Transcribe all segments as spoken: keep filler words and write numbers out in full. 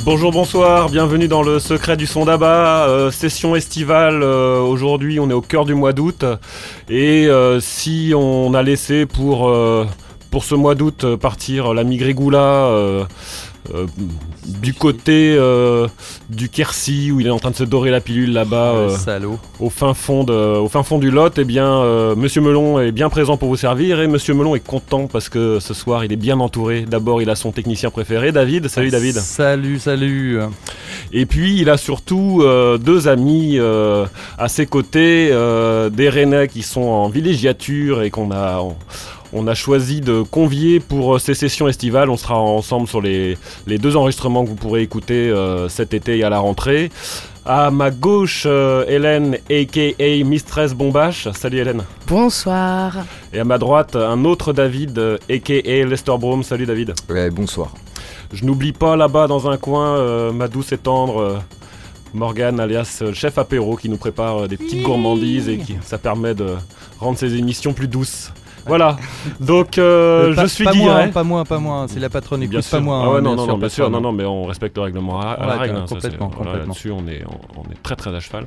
Bonjour, bonsoir, bienvenue dans le secret du son d'Abba, euh, session estivale, euh, aujourd'hui on est au cœur du mois d'août et euh, si on a laissé pour, euh, pour ce mois d'août partir l'ami Grégoula euh, euh, du côté euh, du Quercy où il est en train de se dorer la pilule là-bas euh, salaud. Au, fin fond de, au fin fond du Lot, eh bien euh, Monsieur Melon est bien présent pour vous servir et Monsieur Melon est content parce que ce soir il est bien entouré. D'abord il a son technicien préféré, David. Salut David. Salut, salut. Et puis il a surtout euh, deux amis euh, à ses côtés, euh, des Rennais qui sont en villégiature et qu'on a... On, On a choisi de convier pour ces sessions estivales. On sera ensemble sur les, les deux enregistrements que vous pourrez écouter euh, cet été et à la rentrée. À ma gauche, euh, Hélène, a k a. Mistress Bombache. Salut Hélène. Bonsoir. Et à ma droite, un autre David, euh, a k a. Lester Broom. Salut David. Ouais, bonsoir. Je n'oublie pas là-bas dans un coin, euh, ma douce et tendre... Euh, Morgane alias euh, Chef Apéro qui nous prépare euh, des petites gourmandises et qui ça permet de rendre ces émissions plus douces. Voilà, donc euh, euh, pas, je suis pas dit. moins, pas moins, pas moins, c'est la patronne, écoute, bien sûr. pas moins. Ah ouais, hein, non, bien non, sûr, non, bien sûr, patronne. non, non, mais on respecte le règlement à, à Ouais, la règle. Hein, complètement, ça, c'est, voilà, complètement. là-dessus, on est, on, on est très très à cheval.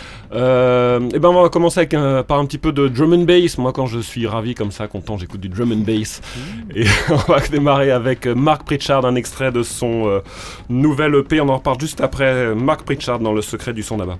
Euh, et ben on va commencer avec un, par un petit peu de drum and bass. Moi quand je suis ravi comme ça, content, j'écoute du drum and bass. Mmh. Et on va démarrer avec Mark Pritchard, un extrait de son euh, nouvel E P. On en reparle juste après. Mark Pritchard dans le secret du son d'Abba.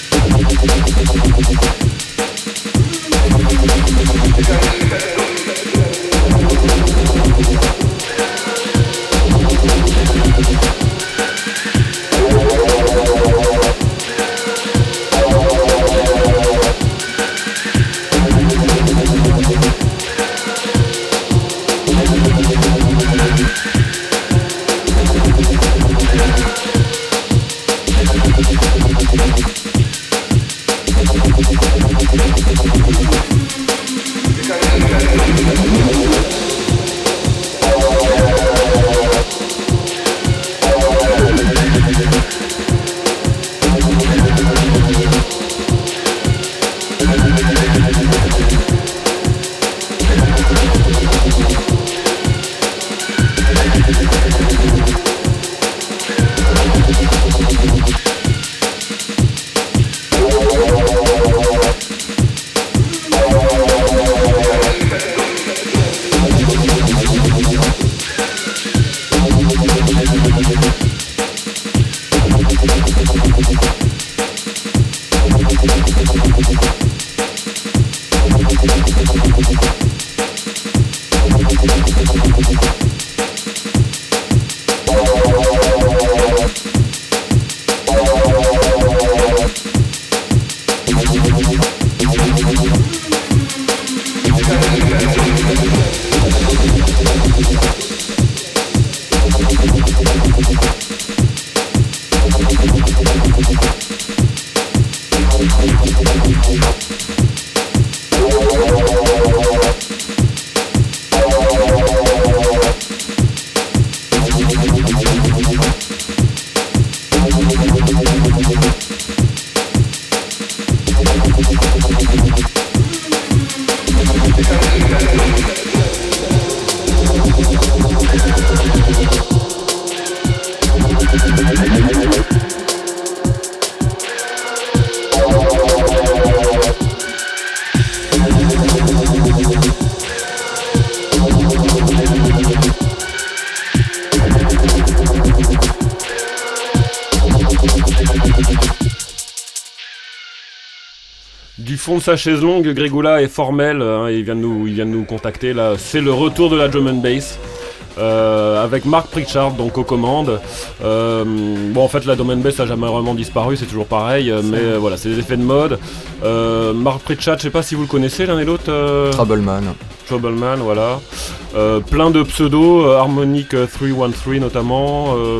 Thank you. Du fond de sa chaise longue, Grégula est formel, hein, il, vient de nous, il vient de nous contacter là. C'est le retour de la drum and bass. Euh, avec Mark Pritchard donc aux commandes. Euh, bon en fait la drum and bass a jamais vraiment disparu, c'est toujours pareil, euh, mais euh, voilà, c'est des effets de mode. Euh, Mark Pritchard, je sais pas si vous le connaissez l'un et l'autre. Euh... Troubleman. Troubleman, voilà. Euh, plein de pseudos, euh, Harmonic trois cent treize notamment. Euh,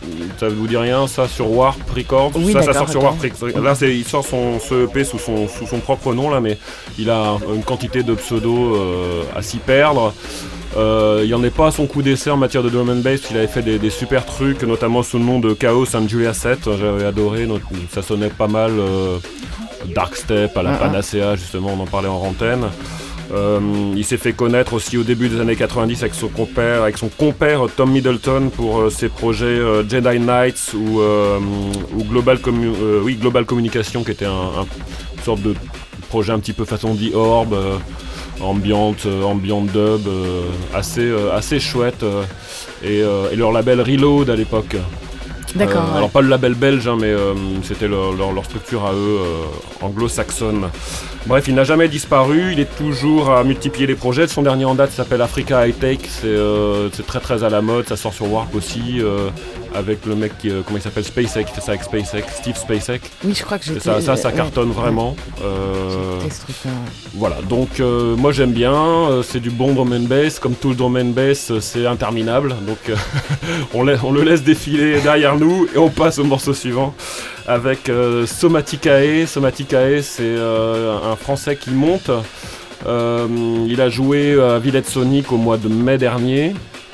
ça vous dit rien, ça sur Warp Records. Oui, ça, ça sort sur d'accord. Warp Records. Là, c'est, il sort son ce E P sous son, sous son propre nom là, mais il a une quantité de pseudos euh, à s'y perdre. Euh, il n'y en est pas à son coup d'essai en matière de drum and bass, il avait fait des, des super trucs, notamment sous le nom de Chaos and Julia sept, j'avais adoré, ça sonnait pas mal euh, Dark Step à la Panacea, justement, on en parlait en antenne. Euh, il s'est fait connaître aussi au début des années quatre-vingt-dix avec son compère, avec son compère Tom Middleton pour euh, ses projets euh, Jedi Knights ou, euh, ou Global, Commu- euh, oui, Global Communication, qui était un, un, une sorte de projet un petit peu façon The Orb. Euh, ambiante, euh, ambiante dub, euh, assez, euh, assez chouette, euh, et, euh, et leur label Reload à l'époque. D'accord. Euh, ouais. Alors pas le label belge, hein, mais euh, c'était leur, leur, leur structure à eux, euh, anglo-saxonne. Bref, il n'a jamais disparu, il est toujours à multiplier les projets. Son dernier en date s'appelle Africa High Tech, c'est, euh, c'est très très à la mode, ça sort sur Warp aussi, euh, avec le mec qui, euh, comment il s'appelle, SpaceX, il fait ça avec SpaceX, Steve SpaceX. Oui, je crois que j'ai. Ça, ça, ça ouais, cartonne ouais. vraiment. Euh, J'ai ce truc-là, ouais. voilà, donc euh, moi j'aime bien, euh, c'est du bon drum and bass, comme tout le drum and bass euh, c'est interminable, donc euh, on, la- on le laisse défiler derrière nous et on passe au morceau suivant avec euh, Somaticae. Somaticae c'est euh, un français qui monte, euh, il a joué à Villette Sonic au mois de mai dernier,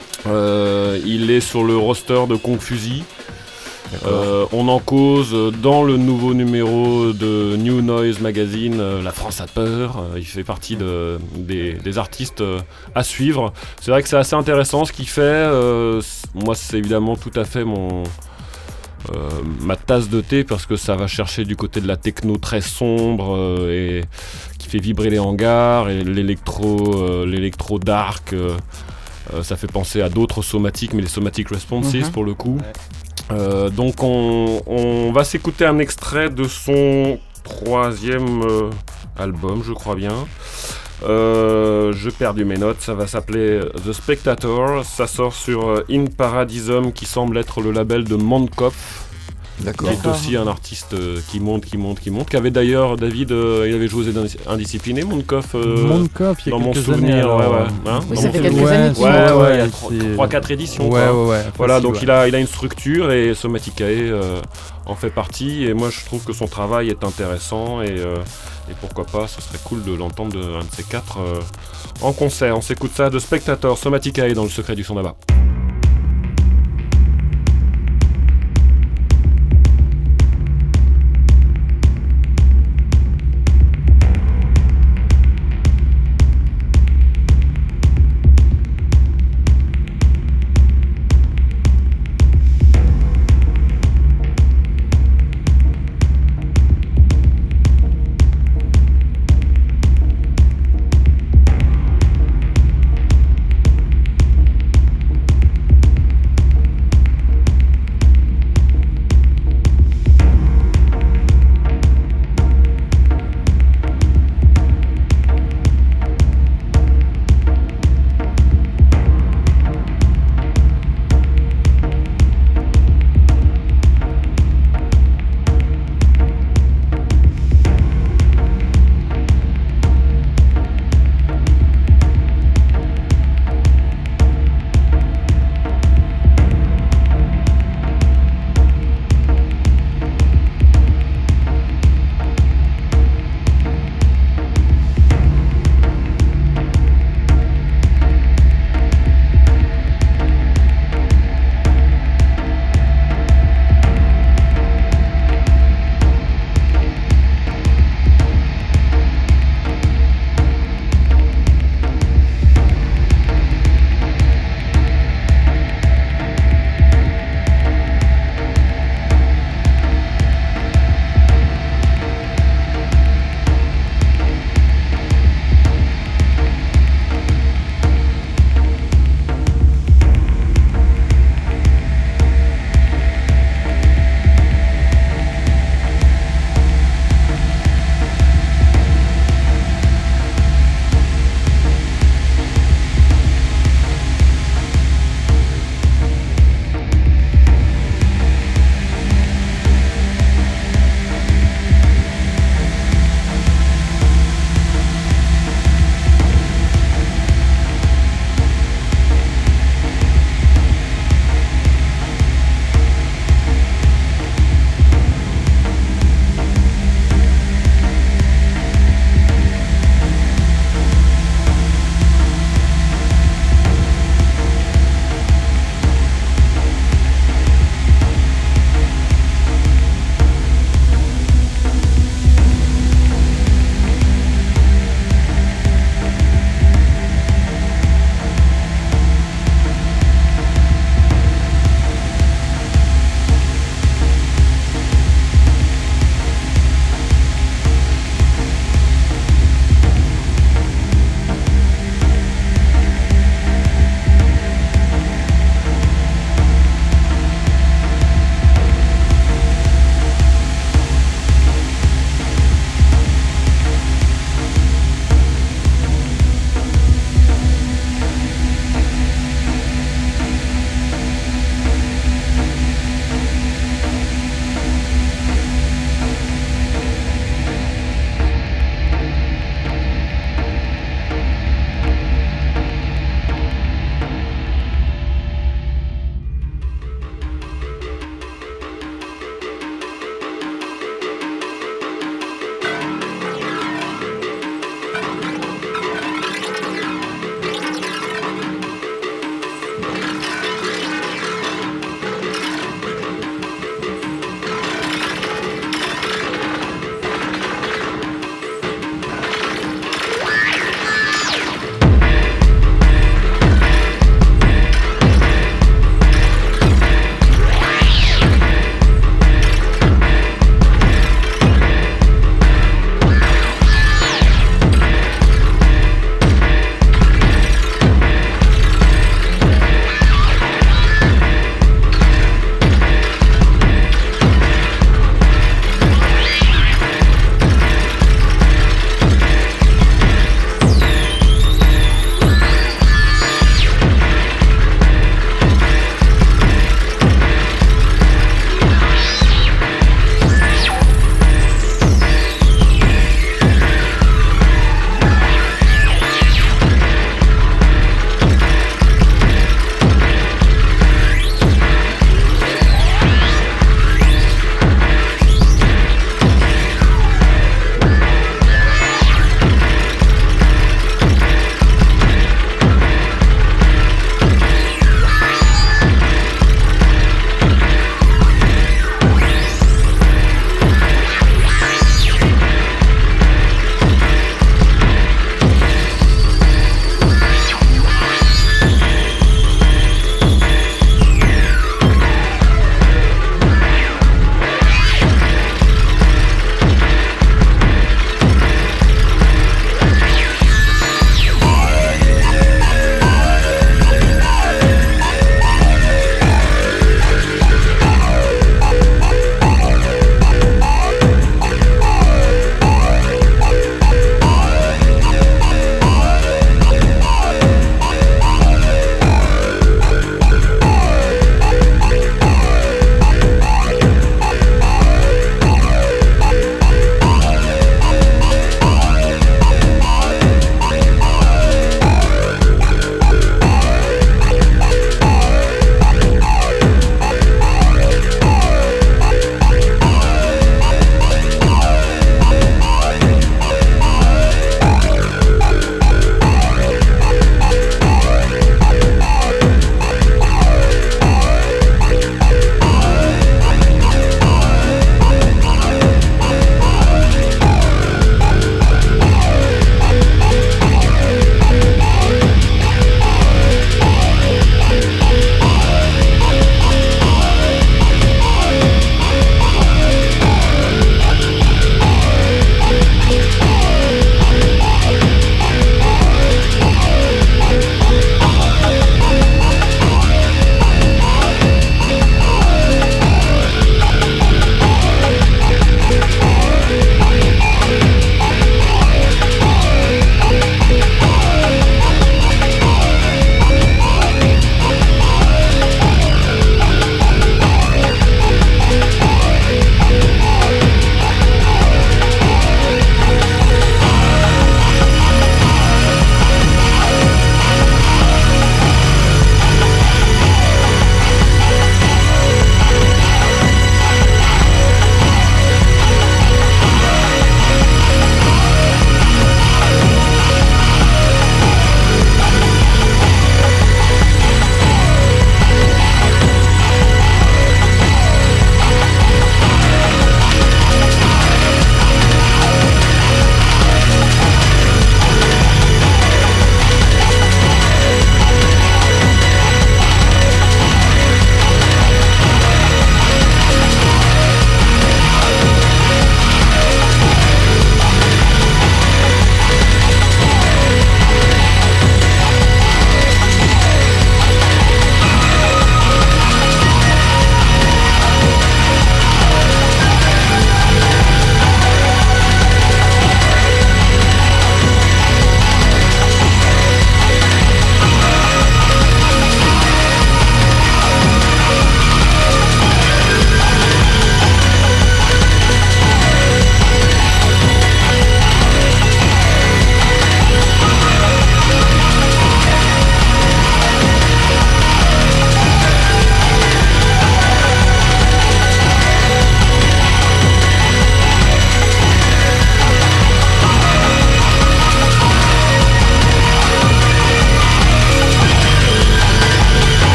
euh, il est sur le roster de Confusi. Euh, on en cause dans le nouveau numéro de New Noise Magazine, euh, La France a peur, euh, il fait partie de, des, des artistes euh, à suivre. C'est vrai que c'est assez intéressant ce qu'il fait, euh, c- moi c'est évidemment tout à fait mon, euh, ma tasse de thé parce que ça va chercher du côté de la techno très sombre euh, et qui fait vibrer les hangars et l'électro, euh, l'électro dark, euh, euh, ça fait penser à d'autres somatiques mais les somatic responses Mhm. pour le coup. Euh, donc on, on va s'écouter un extrait de son troisième euh, album, je crois bien. Euh, je perdu mes notes, ça va s'appeler The Spectator, ça sort sur euh, In Paradisum qui semble être le label de Mondkopf, qui D'accord. est D'accord. aussi un artiste euh, qui monte, qui monte, qui monte, qui avait d'ailleurs, David, euh, il avait joué aux Indis- Indisciplinés, Mondkopf, euh, Mondkopf, il y a dans mon quelques souvenir, années, alors, ouais, ouais, euh, hein, Oui, dans ça mon fait souvenir. quelques années qu'il Ouais, monte. ouais, il y a c'est- trois quatre éditions. Ouais, quoi. ouais, ouais. Voilà, facile, donc ouais. il a, il a une structure et Somaticae euh, en fait partie. Et moi, je trouve que son travail est intéressant et, euh, et pourquoi pas, ce serait cool de l'entendre de un de ces quatre euh, en concert. On s'écoute ça de Spectator, Somaticae dans le secret du son là-bas. Thank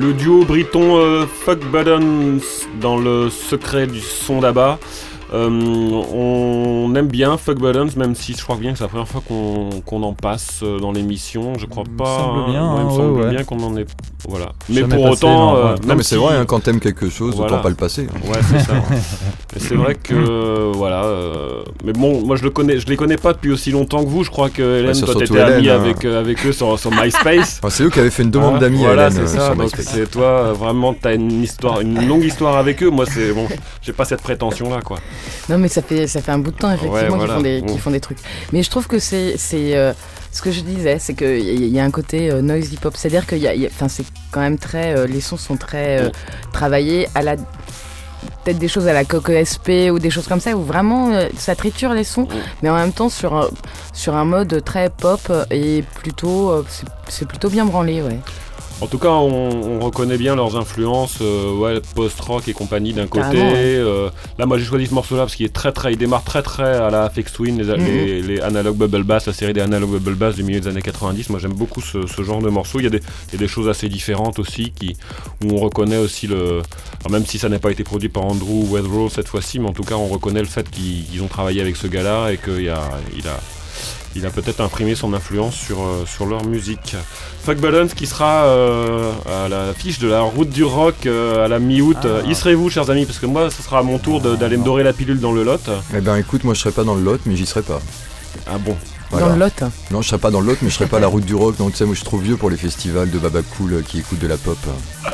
le duo briton euh, Fuck Buttons dans le secret du son d'Abba. Euh, on aime bien Fuck Buttons, même si je crois bien que c'est la première fois qu'on, qu'on en passe dans l'émission. Je crois Il pas. me semble bien, hein, hein, il me ouais, semble ouais. bien qu'on en est. Voilà. Jamais Mais pour passé, autant, non, euh, ouais. même Non mais c'est si- vrai, hein, quand t'aimes quelque chose, Voilà. autant pas le passer. hein. Ouais, c'est ça. Et c'est vrai que euh, voilà. euh, mais bon, moi je le connais, je les connais pas depuis aussi longtemps que vous. Je crois que Hélène, Ouais, c'est toi surtout t'étais amie Hélène, hein. avec euh, avec eux sur, sur MySpace. Enfin, c'est eux qui avaient fait une demande Hein, d'amis voilà, à Hélène c'est euh, ça. sur Donc MySpace. c'est toi, euh, vraiment, t'as une histoire, une longue histoire avec eux. Moi, c'est bon, j'ai pas cette prétention là, quoi. Non, mais ça fait, ça fait un bout de temps, effectivement, Ouais, qu'ils, voilà. font des, Bon. qu'ils font des trucs. Mais je trouve que c'est. c'est euh, ce que je disais, c'est qu'il y, a- y a un côté euh, noise hip-hop. C'est-à-dire que y a, y a- c'est quand même très. Euh, les sons sont très euh, travaillés à la. Peut-être des choses à la Coco S P ou des choses comme ça où vraiment euh, ça triture les sons, mais en même temps sur un, sur un mode très pop et plutôt. euh, c'est, c'est plutôt bien branlé, ouais. En tout cas, on, on reconnaît bien leurs influences, euh, ouais, post-rock et compagnie d'un côté. Carrément, ouais. euh, là, moi, j'ai choisi ce morceau-là parce qu'il est très, très, il démarre très, très à la Aphex Twin, les, Mhm. les, les Analog Bubble Bass, la série des Analog Bubble Bass du milieu des années quatre-vingt-dix. Moi, j'aime beaucoup ce, ce genre de morceau. Il y a des, il y a des choses assez différentes aussi, qui, où on reconnaît aussi le. Alors, même si ça n'a pas été produit par Andrew Weatherall cette fois-ci, mais en tout cas, on reconnaît le fait qu'ils, qu'ils ont travaillé avec ce gars-là et qu'il y a, il a. Il a peut-être imprimé son influence sur, euh, sur leur musique. Fuck Buttons qui sera euh, à l'affiche de la route du rock euh, à la mi-août. Ah. Y serez-vous, chers amis? Parce que moi, ce sera à mon tour de- d'aller me dorer la pilule dans le Lot. Eh ben écoute, moi je serais pas dans le Lot, mais j'y serais pas. Ah bon? Voilà. Dans le Lot. Non, je serais pas dans le Lot, mais je serais pas à la route du rock. Donc tu sais, moi je suis trop vieux pour les festivals de Baba Cool euh, qui écoutent de la pop.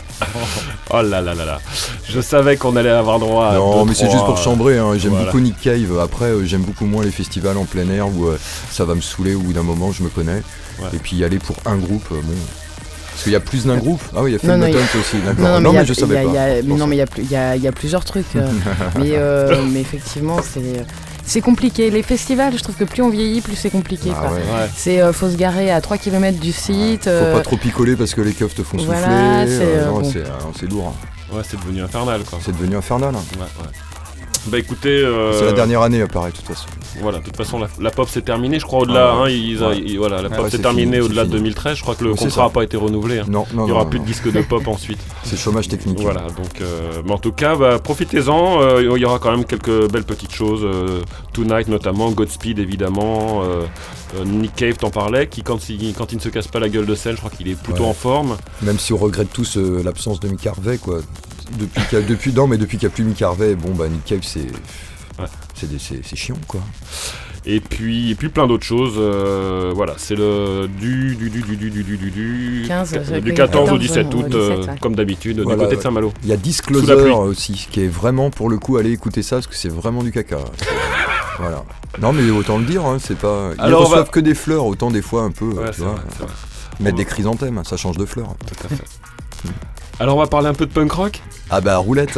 Oh là là là là. Je savais qu'on allait avoir droit à. non, deux, mais c'est trois, juste pour chambrer. Hein. J'aime voilà. beaucoup Nick Cave. Après, euh, j'aime beaucoup moins les festivals en plein air où euh, ça va me saouler au bout d'un moment, je me connais. Ouais. Et puis y aller pour un groupe, euh, bon. Parce qu'il y a plus d'un groupe. Ah oui, il y a Fuck Non, non, il y a- Buttons aussi. D'accord. Non, non, mais, non, il y a- mais je il y a- savais il y a- pas. mais Bon, non, mais il y a plus- il y a, il y a plusieurs trucs. euh, mais, euh, mais effectivement, c'est, c'est compliqué. Les festivals, je trouve que plus on vieillit, plus c'est compliqué. Ah quoi. ouais. Ouais. C'est euh, faut se garer à trois kilomètres du site. Faut euh, pas trop picoler parce que les keufs te font voilà, souffler. c'est, euh, non, bon. c'est, euh, c'est lourd. hein. Ouais, c'est devenu infernal quoi. C'est devenu infernal. hein. Ouais, ouais. Bah écoutez. euh, C'est la dernière année, pareil, de toute façon. Voilà, de toute façon, la, la pop s'est terminée, je crois, au-delà. Ah ouais. hein, ils a- Ouais. ils- voilà, la Ouais, pop ouais, s'est c'est terminée fini, au-delà c'est de fini. deux mille treize. Je crois que le Oui, c'est contrat ça. n'a pas été renouvelé. hein. Non, non, Il n'y aura non, plus non. de disques de pop ensuite. C'est chômage technique. Voilà, donc, euh, mais en tout cas, bah, profitez-en. euh, Il y aura quand même quelques belles petites choses. euh, Tonight notamment, Godspeed évidemment. euh, euh, Nick Cave t'en parlait, qui quand il, quand il ne se casse pas la gueule de scène, je crois qu'il est plutôt Ouais. en forme. Même si on regrette tous euh, l'absence de Mick Harvey, quoi. Depuis qu'il y a, depuis, non, mais depuis qu'il n'y a plus Mick Harvey, bon, bah, Nick Cave, c'est. Ouais. C'est, des- c'est, c'est chiant, quoi. Et puis, et puis plein d'autres choses. euh, voilà, c'est le du du du du du du du du du quinze, du j'avais quatorze au quatorze, dix-sept août, au euh, dix-sept, ouais. comme d'habitude, Voilà, du côté de ouais. Saint-Malo. Il y a Sous la Disclosure pluie. aussi, qui est vraiment, pour le coup, allez écouter ça, parce que c'est vraiment du caca. C'est- voilà. Non, mais autant le dire, hein, c'est pas. Ils Alors, on reçoivent va- que des fleurs, autant des fois un peu. Ouais, tu c'est vois, vrai, c'est vrai. mettre On des va- chrysanthèmes, ça change de fleurs. Tout à fait. Alors on va parler un peu de punk rock, Ah bah, roulette.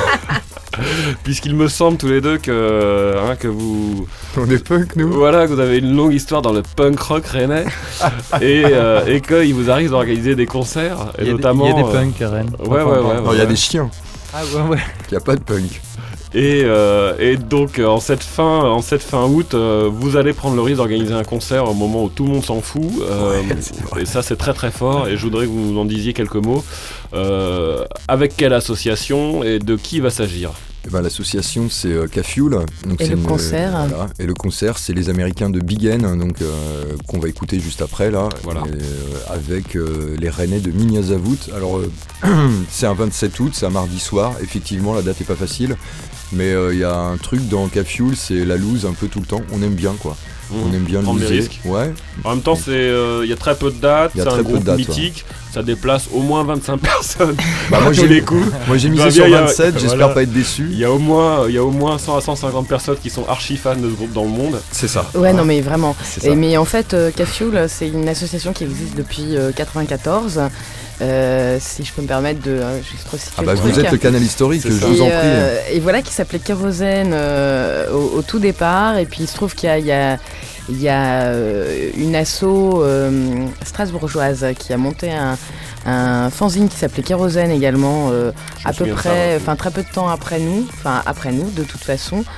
puisqu'il me semble tous les deux que, hein, que vous, On est punk, nous. voilà, que vous avez une longue histoire dans le punk rock rennais et, euh, et qu'il vous arrive d'organiser des concerts, et Il y a des- notamment. il y a des euh, punks à Rennes. ouais, ouais, ouais, Non, il y a ouais. des chiens, Ah ouais, ouais. il n'y a pas de punk. Et, euh, et donc euh, en cette fin, en cette fin août, euh, vous allez prendre le risque d'organiser un concert au moment où tout le monde s'en fout. euh, Ouais, c'est vrai. et ça c'est très très fort. Et je voudrais que vous nous en disiez quelques mots. Euh, avec quelle association et de qui va s'agir? Eh ben, l'association c'est euh, K-Fuel. Donc Et c'est le une- concert voilà. Et le concert c'est les Américains de Big N, donc euh, qu'on va écouter juste après là, Voilà. Et, euh, avec euh, les Rennais de Mignazavout. Alors euh, c'est un vingt-sept août, c'est un mardi soir. Effectivement la date est pas facile, mais il y a un truc dans K-Fuel, c'est la loose un peu tout le temps. On aime bien quoi. On aime bien le Prendre des loser. risques. Ouais. En même temps, c'est il y a très peu de dates, Y a c'est un très peu de groupe dates, mythique, ça déplace au moins vingt-cinq personnes Bah, moi à tous j'ai les coups. moi j'ai Bah, misé bien, sur y a- vingt-sept. J'espère voilà. pas être déçu. Il y a au moins il y a au moins cent à cent cinquante personnes qui sont archi fans de ce groupe dans le monde. C'est ça. Ouais, non, mais vraiment. C'est ça. Et, mais en fait, euh, K-Fuel, c'est une association qui existe depuis euh, quatre-vingt-quatorze. Euh, si je peux me permettre de euh, juste resituer Ah bah le vous truc. êtes le canal historique, C'est je ça. vous en et, prie. euh, et voilà, qui s'appelait Kérosène euh, au, au tout départ. Et puis il se trouve qu'il y a, il y a, il y a euh, une asso euh, strasbourgeoise qui a monté un, un fanzine qui s'appelait Kérosène également, euh, Je me à peu souviens de ça, près, ouais. enfin très peu de temps après nous, enfin après nous de toute façon.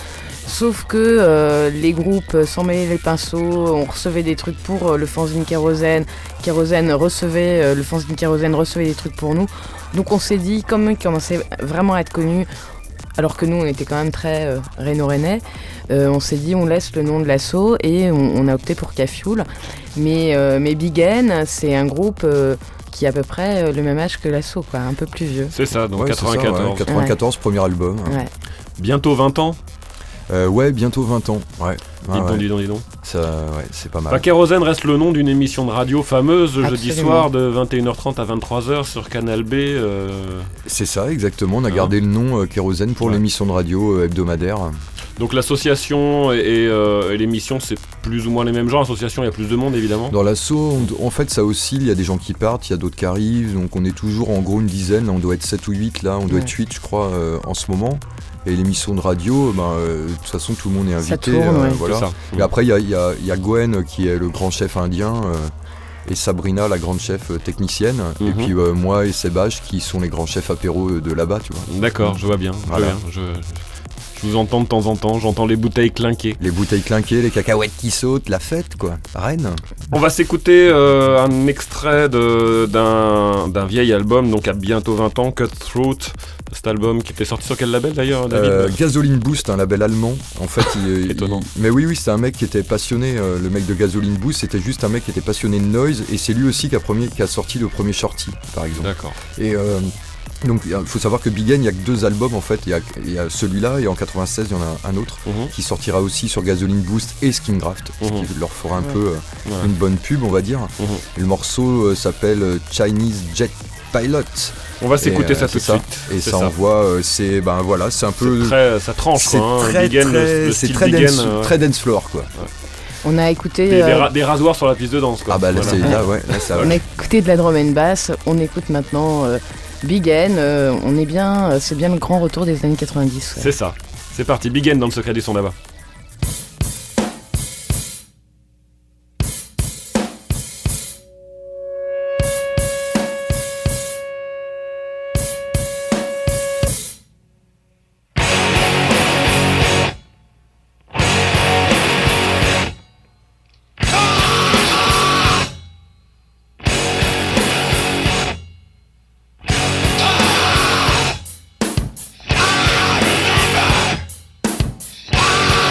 Sauf que euh, les groupes s'en mêlaient les pinceaux, on recevait des trucs pour euh, le fanzine Kérosène, Kérosène recevait, euh, le fanzine Kérosène recevait des trucs pour nous. Donc on s'est dit, comme ils commençaient vraiment à être connus, alors que nous on était quand même très euh, Rhéno-Rennais, euh, on s'est dit on laisse le nom de l'assaut et on, on a opté pour K-Fuel. Mais, euh, mais Big N, c'est un groupe euh, qui a à peu près euh, le même âge que l'assaut, quoi, un peu plus vieux. C'est ça, donc Ouais, quatre-vingt-quatorze. c'est ça, ouais, quatre-vingt-quatorze, Ouais. premier album. Ouais. Bientôt vingt ans. Euh, ouais, bientôt vingt ans. Ouais. Dis Ah, donc, ouais. dis donc, dis donc. Ça, ouais, c'est pas mal. Bah, Kérosène reste le nom d'une émission de radio fameuse le jeudi Absolument. soir de vingt et une heures trente à vingt-trois heures sur Canal B. euh, C'est ça, exactement. On a Hein. gardé le nom euh, Kérosène pour Ouais. l'émission de radio euh, hebdomadaire. Donc l'association et, et, euh, et l'émission, c'est plus ou moins les mêmes genres. L'association, il y a plus de monde évidemment. Dans l'assaut, on- en fait, ça oscille. Il y a des gens qui partent, il y a d'autres qui arrivent. Donc, on est toujours en gros une dizaine. On doit être sept ou huit là. On doit Ouais. être huit, je crois, euh, en ce moment. Et l'émission de radio, ben, euh, de toute façon, tout le monde est invité. Ça tourne, ouais. voilà. C'est ça. Et après, il y a, il y a- il y a Gwen qui est le grand chef indien. euh, et Sabrina, la grande chef euh, technicienne. Et Mhm. puis euh, moi et Sébastien qui sont les grands chefs apéros de là-bas, tu vois. D'accord, je vois bien. Je, Voilà. vois bien. Je, je vous entends de temps en temps, j'entends les bouteilles clinquer. Les bouteilles clinquées, les cacahuètes qui sautent, la fête, quoi. Rennes. On va s'écouter euh, un extrait de- d'un d'un vieil album, donc à bientôt vingt ans, Cutthroat. Cet album qui était sorti sur quel label d'ailleurs, David Euh, Gasoline Boost, un label allemand. En fait, il, Étonnant. il- mais oui, oui, c'est un mec qui était passionné. euh, le mec de Gasoline Boost, c'était juste un mec qui était passionné de noise, et c'est lui aussi qui a, premier, qui a sorti le premier Shorty, par exemple. D'accord. Et euh, donc, il faut savoir que Big N, il y a que deux albums en fait. Il y a, il y a celui-là, et en quatre-vingt-seize, il y en a un autre Mhm. qui sortira aussi sur Gasoline Boost et Skingraft, ce Mhm. qui leur fera un Ouais. peu euh, Ouais. une bonne pub, on va dire. Mhm. Et le morceau euh, s'appelle euh, Chinese Jet Pilot. On va s'écouter Et, ça euh, tout de c'est ça. suite. Et C'est ça, envoie, euh, c'est ben voilà, c'est un peu. C'est très, ça tranche C'est quoi, hein. très, Big N, le- très, le c'est style très Big dance, N, euh, très dance floor quoi. On a écouté, Des, des euh, ra- des rasoirs sur la piste de danse quoi. Ah bah là, Voilà. c'est là, ouais, là ça. on a écouté de la drum and bass, on écoute maintenant euh, Big N, euh, on est bien, euh, c'est bien le grand retour des années quatre-vingt-dix. ouais. C'est ça. C'est parti, Big N dans le secret du son là-bas. I remember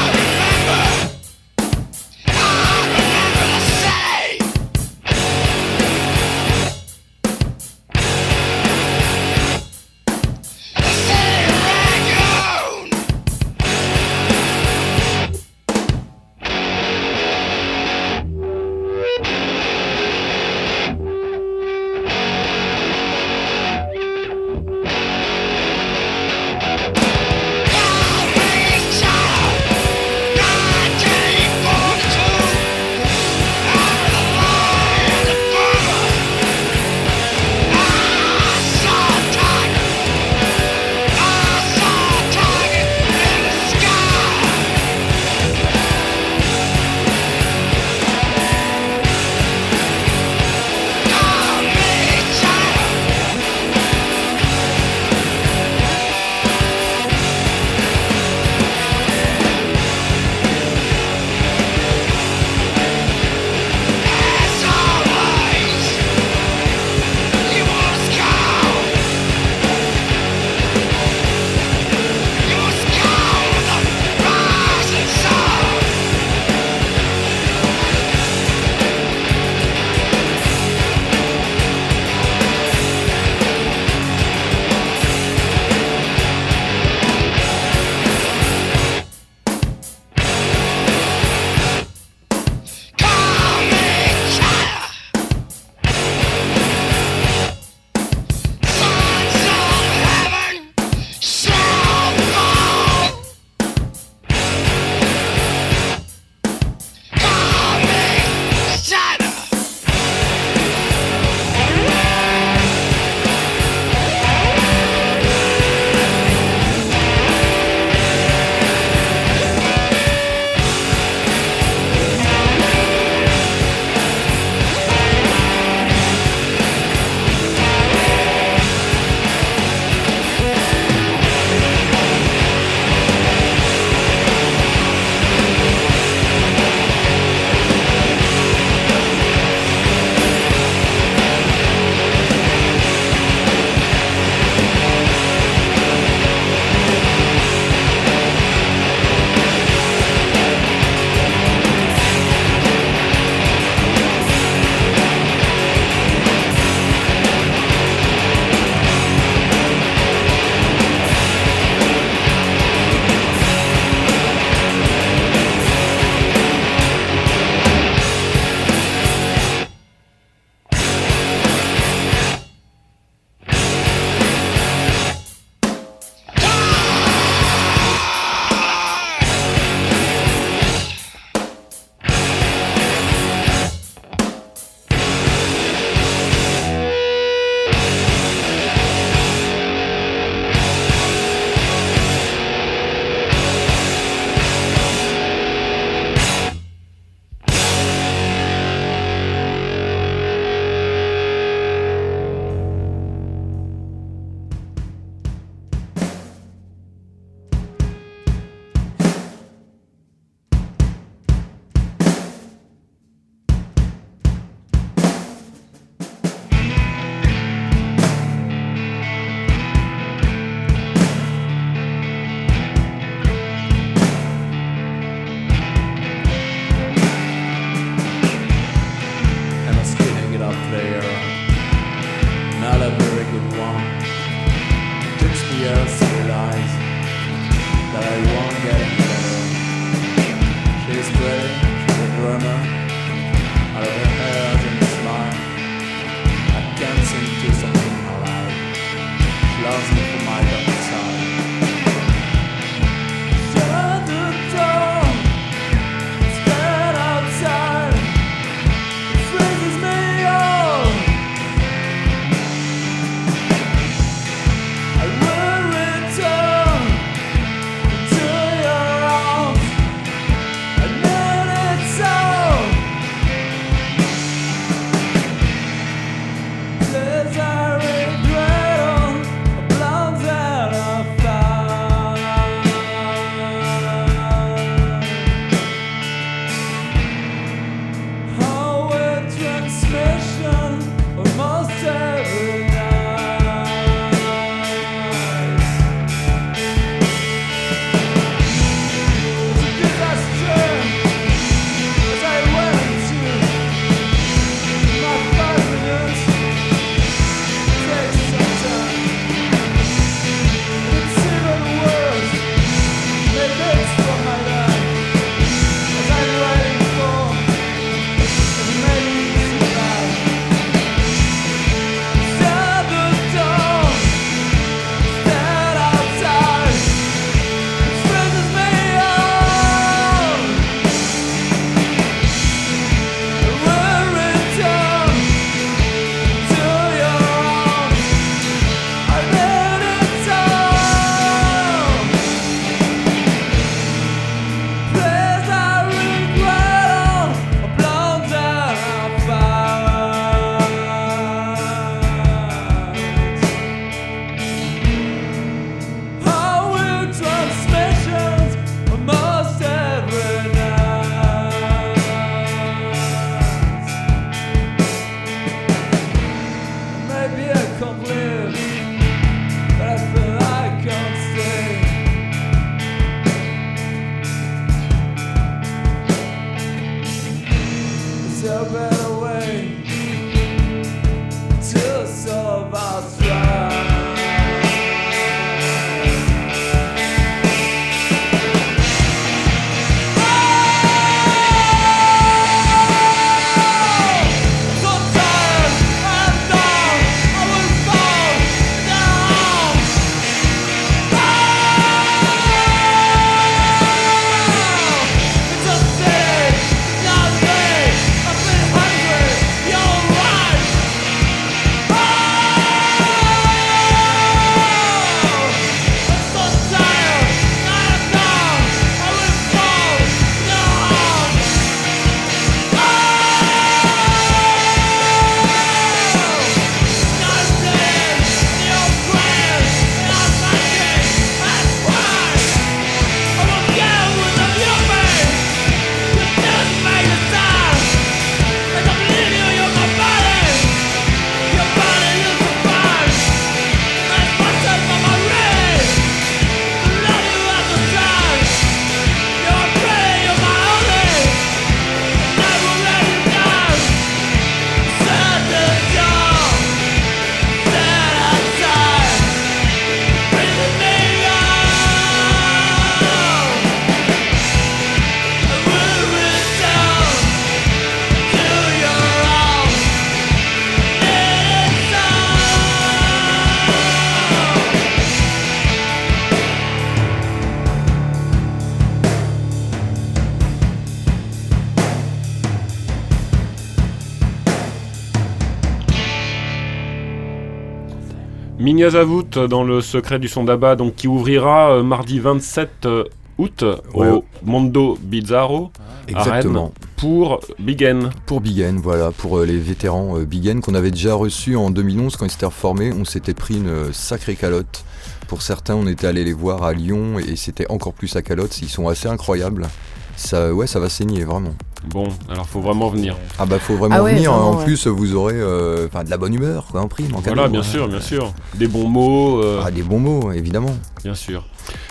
Minyazavut dans le secret du son d'Abba, donc qui ouvrira euh, mardi vingt-sept août Ouais. au Mondo Bizzarro à Exactement. Rennes pour Big N. Pour Big N, voilà, pour euh, les vétérans euh, Big N qu'on avait déjà reçus en deux mille onze quand ils s'étaient reformés. On s'était pris une euh, sacrée calotte. Pour certains, on était allé les voir à Lyon et c'était encore plus à calotte. Ils sont assez incroyables. Ça, ouais, ça va saigner vraiment. Bon, alors faut vraiment venir. Ah bah faut vraiment Ah ouais, venir. vraiment, en ouais. plus, vous aurez euh, enfin, de la bonne humeur, quoi, en prime, en cadeau. Voilà, bien ouais. sûr, bien sûr. Des bons mots, euh, Ah, des bons mots, évidemment. bien sûr.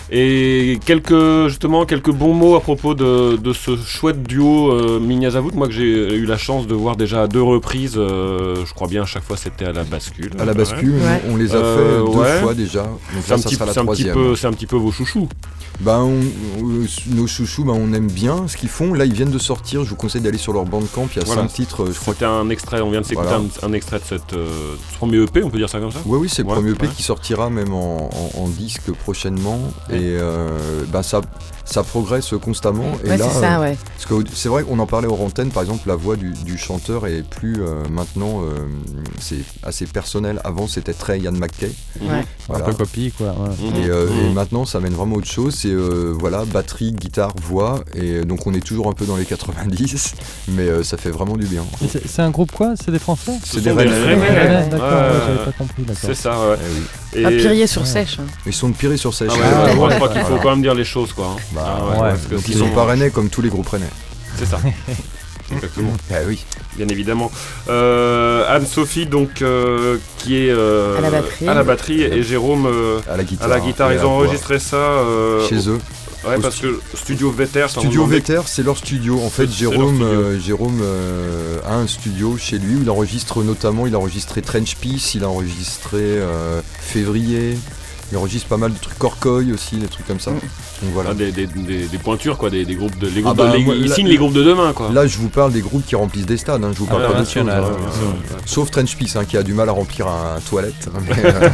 Et quelques, justement, quelques bons mots à propos de, de ce chouette duo euh, Minyazavut. Moi que j'ai eu la chance de voir déjà à deux reprises, euh, je crois bien à chaque fois c'était à la bascule. À la Ouais. bascule, Ouais. on, on les a Euh, fait deux ouais. fois déjà. Donc C'est là, un, ça petit, sera la c'est un petit troisième. peu, c'est un petit peu vos chouchous. Bah, on- on- nos chouchous, bah, on aime bien ce qu'ils font. Là, ils viennent de sortir. Je vous conseille d'aller sur leur bandcamp. Il y a Voilà. cinq titres, euh, je crois. C'était un extrait, on vient de s'écouter Voilà. un, un extrait de cette euh, ce premier E P, on peut dire ça comme ça. Ouais, oui, c'est le Ouais, premier E P ouais. qui sortira même en, en- en disque prochainement. Ouais. Et euh, bah, ça, ça progresse constamment. Et Ouais, là, c'est ça, euh, ouais. parce que c'est vrai qu'on en parlait aux antennes, par exemple, la voix du, du chanteur est plus euh, maintenant, euh, c'est assez personnel. Avant, c'était très Ian McKay. Ouais. Voilà. Un peu copie, quoi. ouais. Mhm. Et, euh, Mhm. et maintenant, ça mène vraiment autre chose. C'est euh, voilà, batterie, guitare, voix. Et donc, on est toujours un peu dans les quatre-vingt-dix, mais euh, ça fait vraiment du bien. Et C'est c'est un groupe quoi? C'est des Français? Ce C'est des sont Rennais. Rennais. Ah, ouais, D'accord, Ouais, ouais, ouais, j'avais ouais. pas compris, d'accord. C'est ça, ouais. Eh oui. Et- Ah, Pirier sur Ouais. sèche. hein. Ils sont de pirés sur sèche. Ah ouais, Ah, ouais, ouais. je crois qu'il faut Voilà. quand même dire les choses, quoi. hein. Bah, Ah ouais. parce que Donc, ils sinon- sont pas rennais comme tous les groupes rennais. C'est ça. Exactement, Ah oui. bien évidemment. Euh, Anne-Sophie, donc, euh, qui est euh, À la batterie. à la batterie, et Jérôme euh, À la guitare. à la guitare. et Ils à la ont voix. enregistré ça euh, Chez eux. Ouais, au parce que Studio Vetter, ça Studio on demandait- Vetter, c'est leur studio. En fait, C'est- c'est leur Jérôme, studio. euh, Jérôme euh, a un studio chez lui où il enregistre notamment, il a enregistré Trench Peace, il a enregistré euh, Février, il enregistre pas mal de trucs, Corcoy aussi, des trucs comme ça. Mm. Donc voilà. Ah, des, des, des, des pointures, quoi, des, des groupes de. Les groupes Ah bah, de les- moi, ils là- signent les groupes de demain, quoi. Là, je vous parle des groupes qui remplissent des stades, hein, je vous parle Ah, pas d'autre chose. national, hein. ouais, bien sûr, ouais. Sauf Trench Peace, hein, qui a du mal à remplir un toilette. Mais, euh,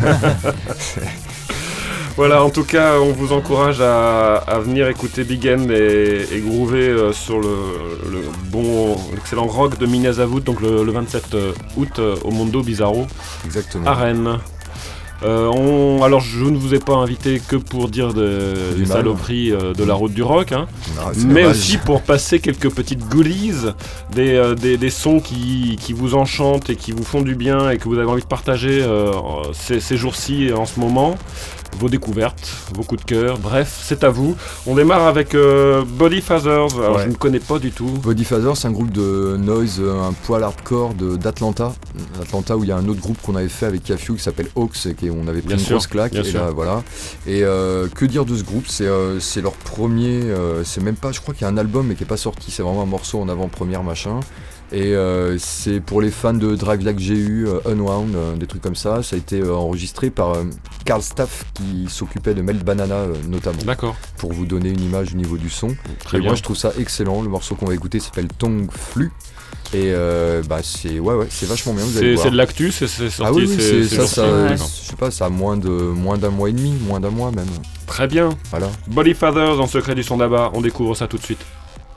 Voilà, en tout cas, on vous encourage à, à venir écouter Big End et, et groover euh, sur le, le bon, l'excellent rock de Minyazavut, donc le, le vingt-sept août euh, au Mondo Bizzarro exactement. à Rennes. Euh, on, alors, je ne vous ai pas invité que pour dire de, Du des mal. saloperies euh, de la route du rock, hein, Ah, c'est mais dommage. aussi pour passer quelques petites goodies, des, euh, des, des sons qui, qui vous enchantent et qui vous font du bien et que vous avez envie de partager euh, ces, ces jours-ci en ce moment. Vos découvertes, vos coups de cœur, bref, c'est à vous. On démarre avec euh, Body Fathers, alors Ouais. je ne connais pas du tout. Body Father, c'est un groupe de noise, euh, un poil hardcore de- d'Atlanta. Atlanta, où il y a un autre groupe qu'on avait fait avec Cafew qui s'appelle Hawks, et qui, on avait pris Bien une sûr, grosse claque. bien Et sûr. là, voilà. Et euh, que dire de ce groupe? C'est euh, c'est leur premier, euh, c'est même pas, je crois qu'il y a un album mais qui est pas sorti. C'est vraiment un morceau en avant-première machin. Et euh, c'est pour les fans de Drive Like G U, euh, Unwound, euh, des trucs comme ça. Ça a été euh, enregistré par euh, Carl Staff qui s'occupait de Melt Banana euh, notamment. D'accord. Pour vous donner une image au niveau du son. Très et bien. moi je trouve ça excellent. Le morceau qu'on va écouter s'appelle Tongue Flu. Et euh, bah c'est ouais ouais c'est vachement bien. Vous allez C'est, voir. c'est de l'actu, c'est, c'est sorti. Ah oui, oui, c'est, c'est ça, sorti. ça, Ouais. je sais pas, ça a moins de moins d'un mois et demi, moins d'un mois même. Très bien. Voilà. Body Fathers en secret du son d'Abba, on découvre ça tout de suite.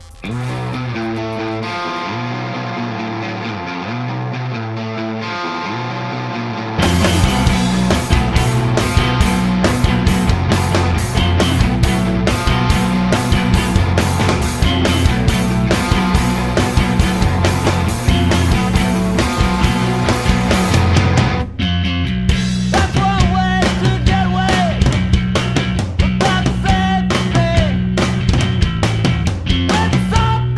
That's one way to get away from the same thing. When some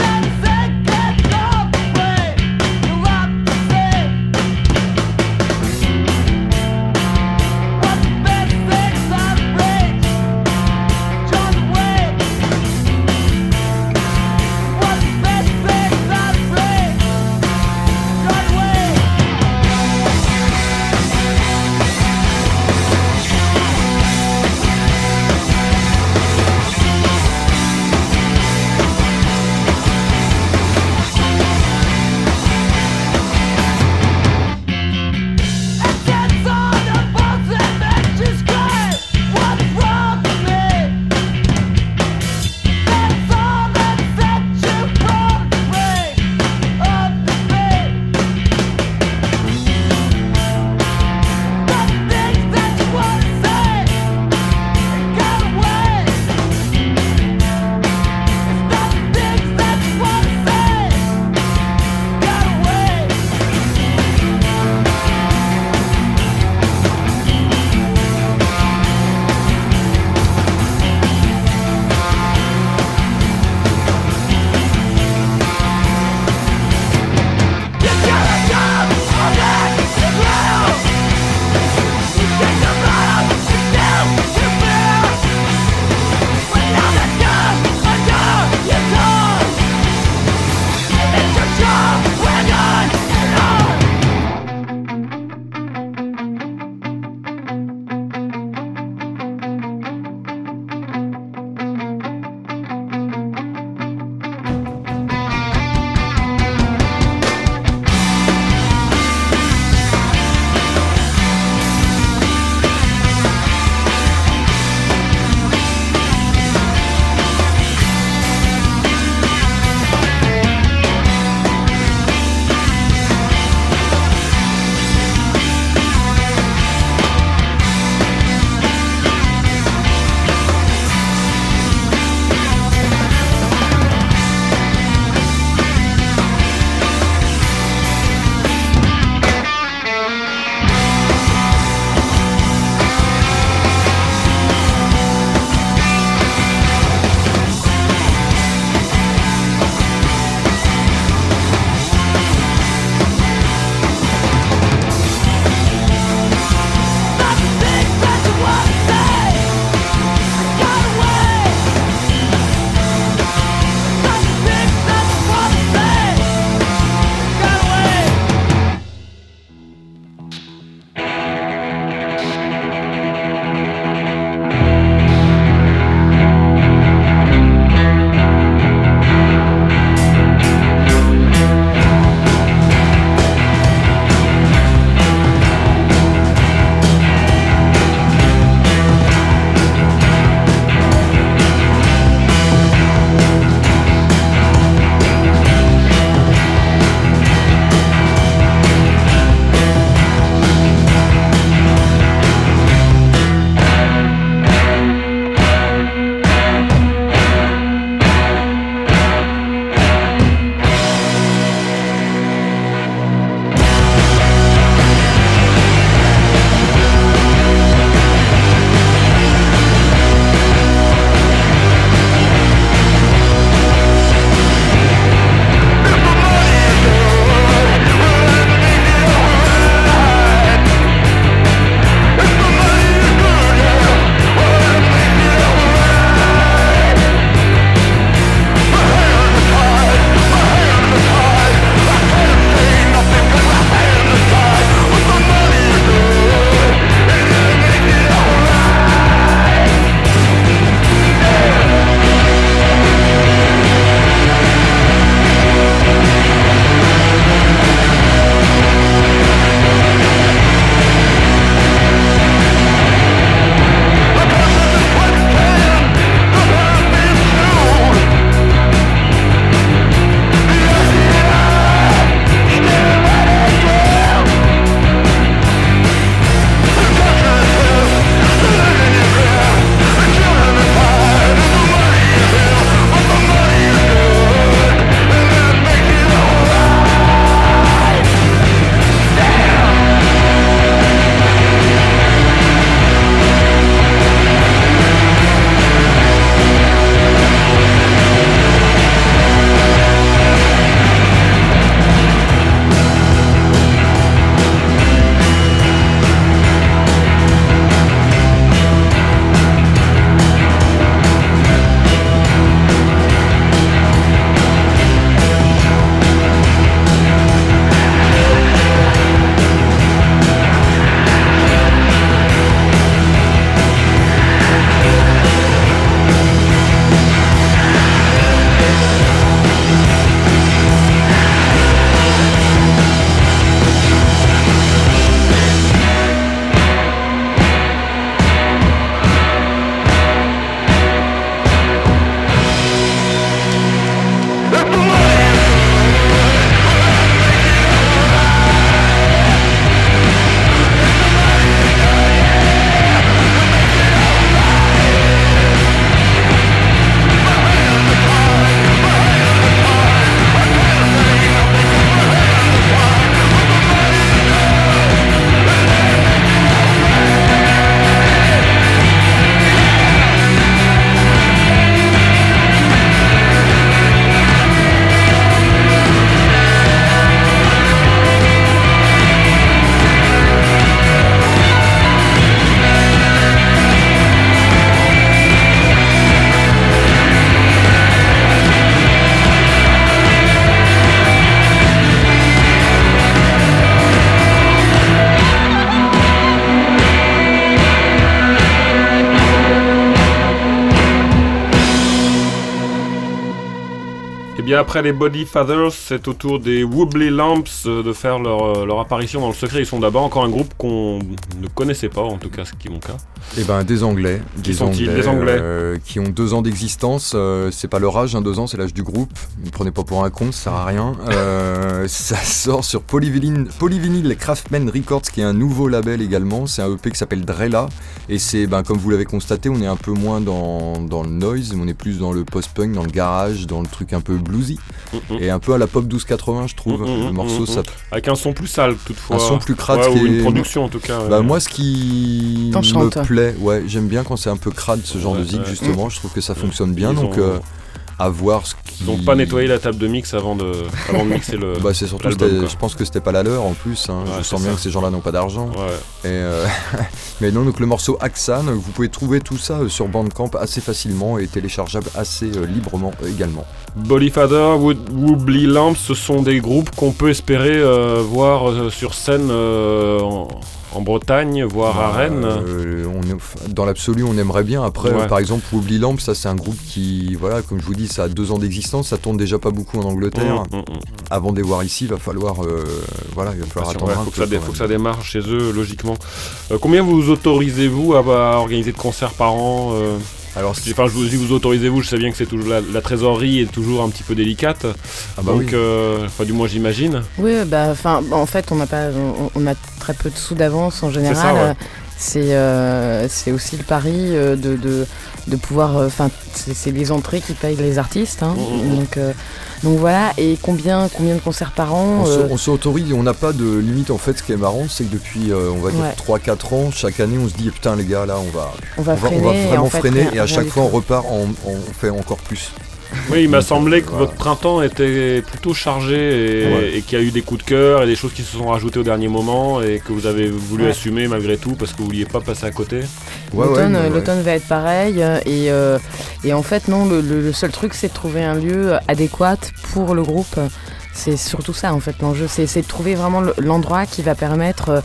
après les Body Fathers, c'est au tour des Wobbly Lamps euh, de faire leur, leur apparition dans le secret. Ils sont d'abord encore un groupe qu'on ne connaissait pas, en tout cas, ce qui est mon cas. Eh ben, des Anglais. Qui des sont-ils, Anglais, des Anglais euh, qui ont deux ans d'existence. Euh, c'est pas leur âge, hein, deux ans, c'est l'âge du groupe. Ne prenez pas pour un con, ça sert à rien. Euh, ça sort sur Polyvinyl, Polyvinyl Craftman Records, qui est un nouveau label également. C'est un E P qui s'appelle Drella. Et c'est, ben, comme vous l'avez constaté, on est un peu moins dans, dans le noise, on est plus dans le post-punk, dans le garage, dans le truc un peu bluesy. Mm-hmm. Et un peu à la pop douze quatre-vingts, je trouve. Mm-hmm. Le morceau, mm-hmm. ça. Avec un son plus sale, toutefois. Un son plus crade. Ouais, qui ou est... une production, en tout cas. Bah, ouais. moi, ce qui T'en me chantes. plaît, ouais, j'aime bien quand c'est un peu crade, ce genre Ouais, de zik, ouais. justement. Mmh. Je trouve que ça fonctionne bien. Ils donc, ont... euh, à voir ce qui. Ils n'ont pas nettoyé la table de mix avant de, avant de mixer le. Bah, c'est surtout, l'album, c'était, quoi. je pense que c'était pas la leur en plus. Hein. Ouais, je c'est sens bien ça. que ces gens-là n'ont pas d'argent. Ouais. Et euh, mais non, donc le morceau Aksan, vous pouvez trouver tout ça euh, sur Bandcamp assez facilement et téléchargeable assez euh, librement euh, également. Body Father, Wood- Wobbly Lamps, ce sont des groupes qu'on peut espérer euh, voir euh, sur scène euh, en, en Bretagne, voire à Rennes. Euh, on est, dans l'absolu, on aimerait bien. Après, Ouais. euh, par exemple, Wobbly Lamp, ça c'est un groupe qui, voilà, comme je vous dis, ça a deux ans d'existence, ça tourne déjà pas beaucoup en Angleterre. Mmh, mmh, mmh. Avant de les voir ici, il va falloir, euh, voilà, il va falloir Bien sûr, attendre ouais, un faut, que peu, ça dé- quand faut que même. ça démarre chez eux, logiquement. Euh, combien vous autorisez-vous à, à organiser de concerts par an euh, Alors, parce que, enfin, je vous dis vous autorisez-vous, je sais bien que c'est toujours la, la trésorerie est toujours un petit peu délicate. ah bah donc, oui. euh, enfin, du moins j'imagine. Oui, bah, enfin, en fait, on n'a pas, on, on a très peu de sous d'avance en général. ça, ouais. C'est, euh, c'est aussi le pari euh, de, de, de pouvoir, enfin, c'est, c'est les entrées qui payent les artistes, hein. Mmh, mmh. donc, euh, donc voilà. Et combien, combien de concerts par an On, euh, se, on s'autorise, on n'a pas de limite en fait. Ce qui est marrant, c'est que depuis, euh, on va dire Ouais. trois quatre ans, chaque année, on se dit putain les gars, là, on va, on va on va, freiner, on va et vraiment en fait, freiner, rien- et à rien chaque du fois, on tout. repart, on, on fait encore plus. Oui, il m'a Donc, semblé que voilà. votre printemps était plutôt chargé et, Ouais. et qu'il y a eu des coups de cœur et des choses qui se sont rajoutées au dernier moment et que vous avez voulu Ouais. assumer malgré tout parce que vous vouliez pas passer à côté. Ouais, l'automne, ouais, euh, ouais. l'automne va être pareil euh, et, euh, et en fait non, le, le- le seul truc c'est de trouver un lieu adéquat pour le groupe. C'est surtout ça en fait l'enjeu, c'est, c'est de trouver vraiment le- l'endroit qui va permettre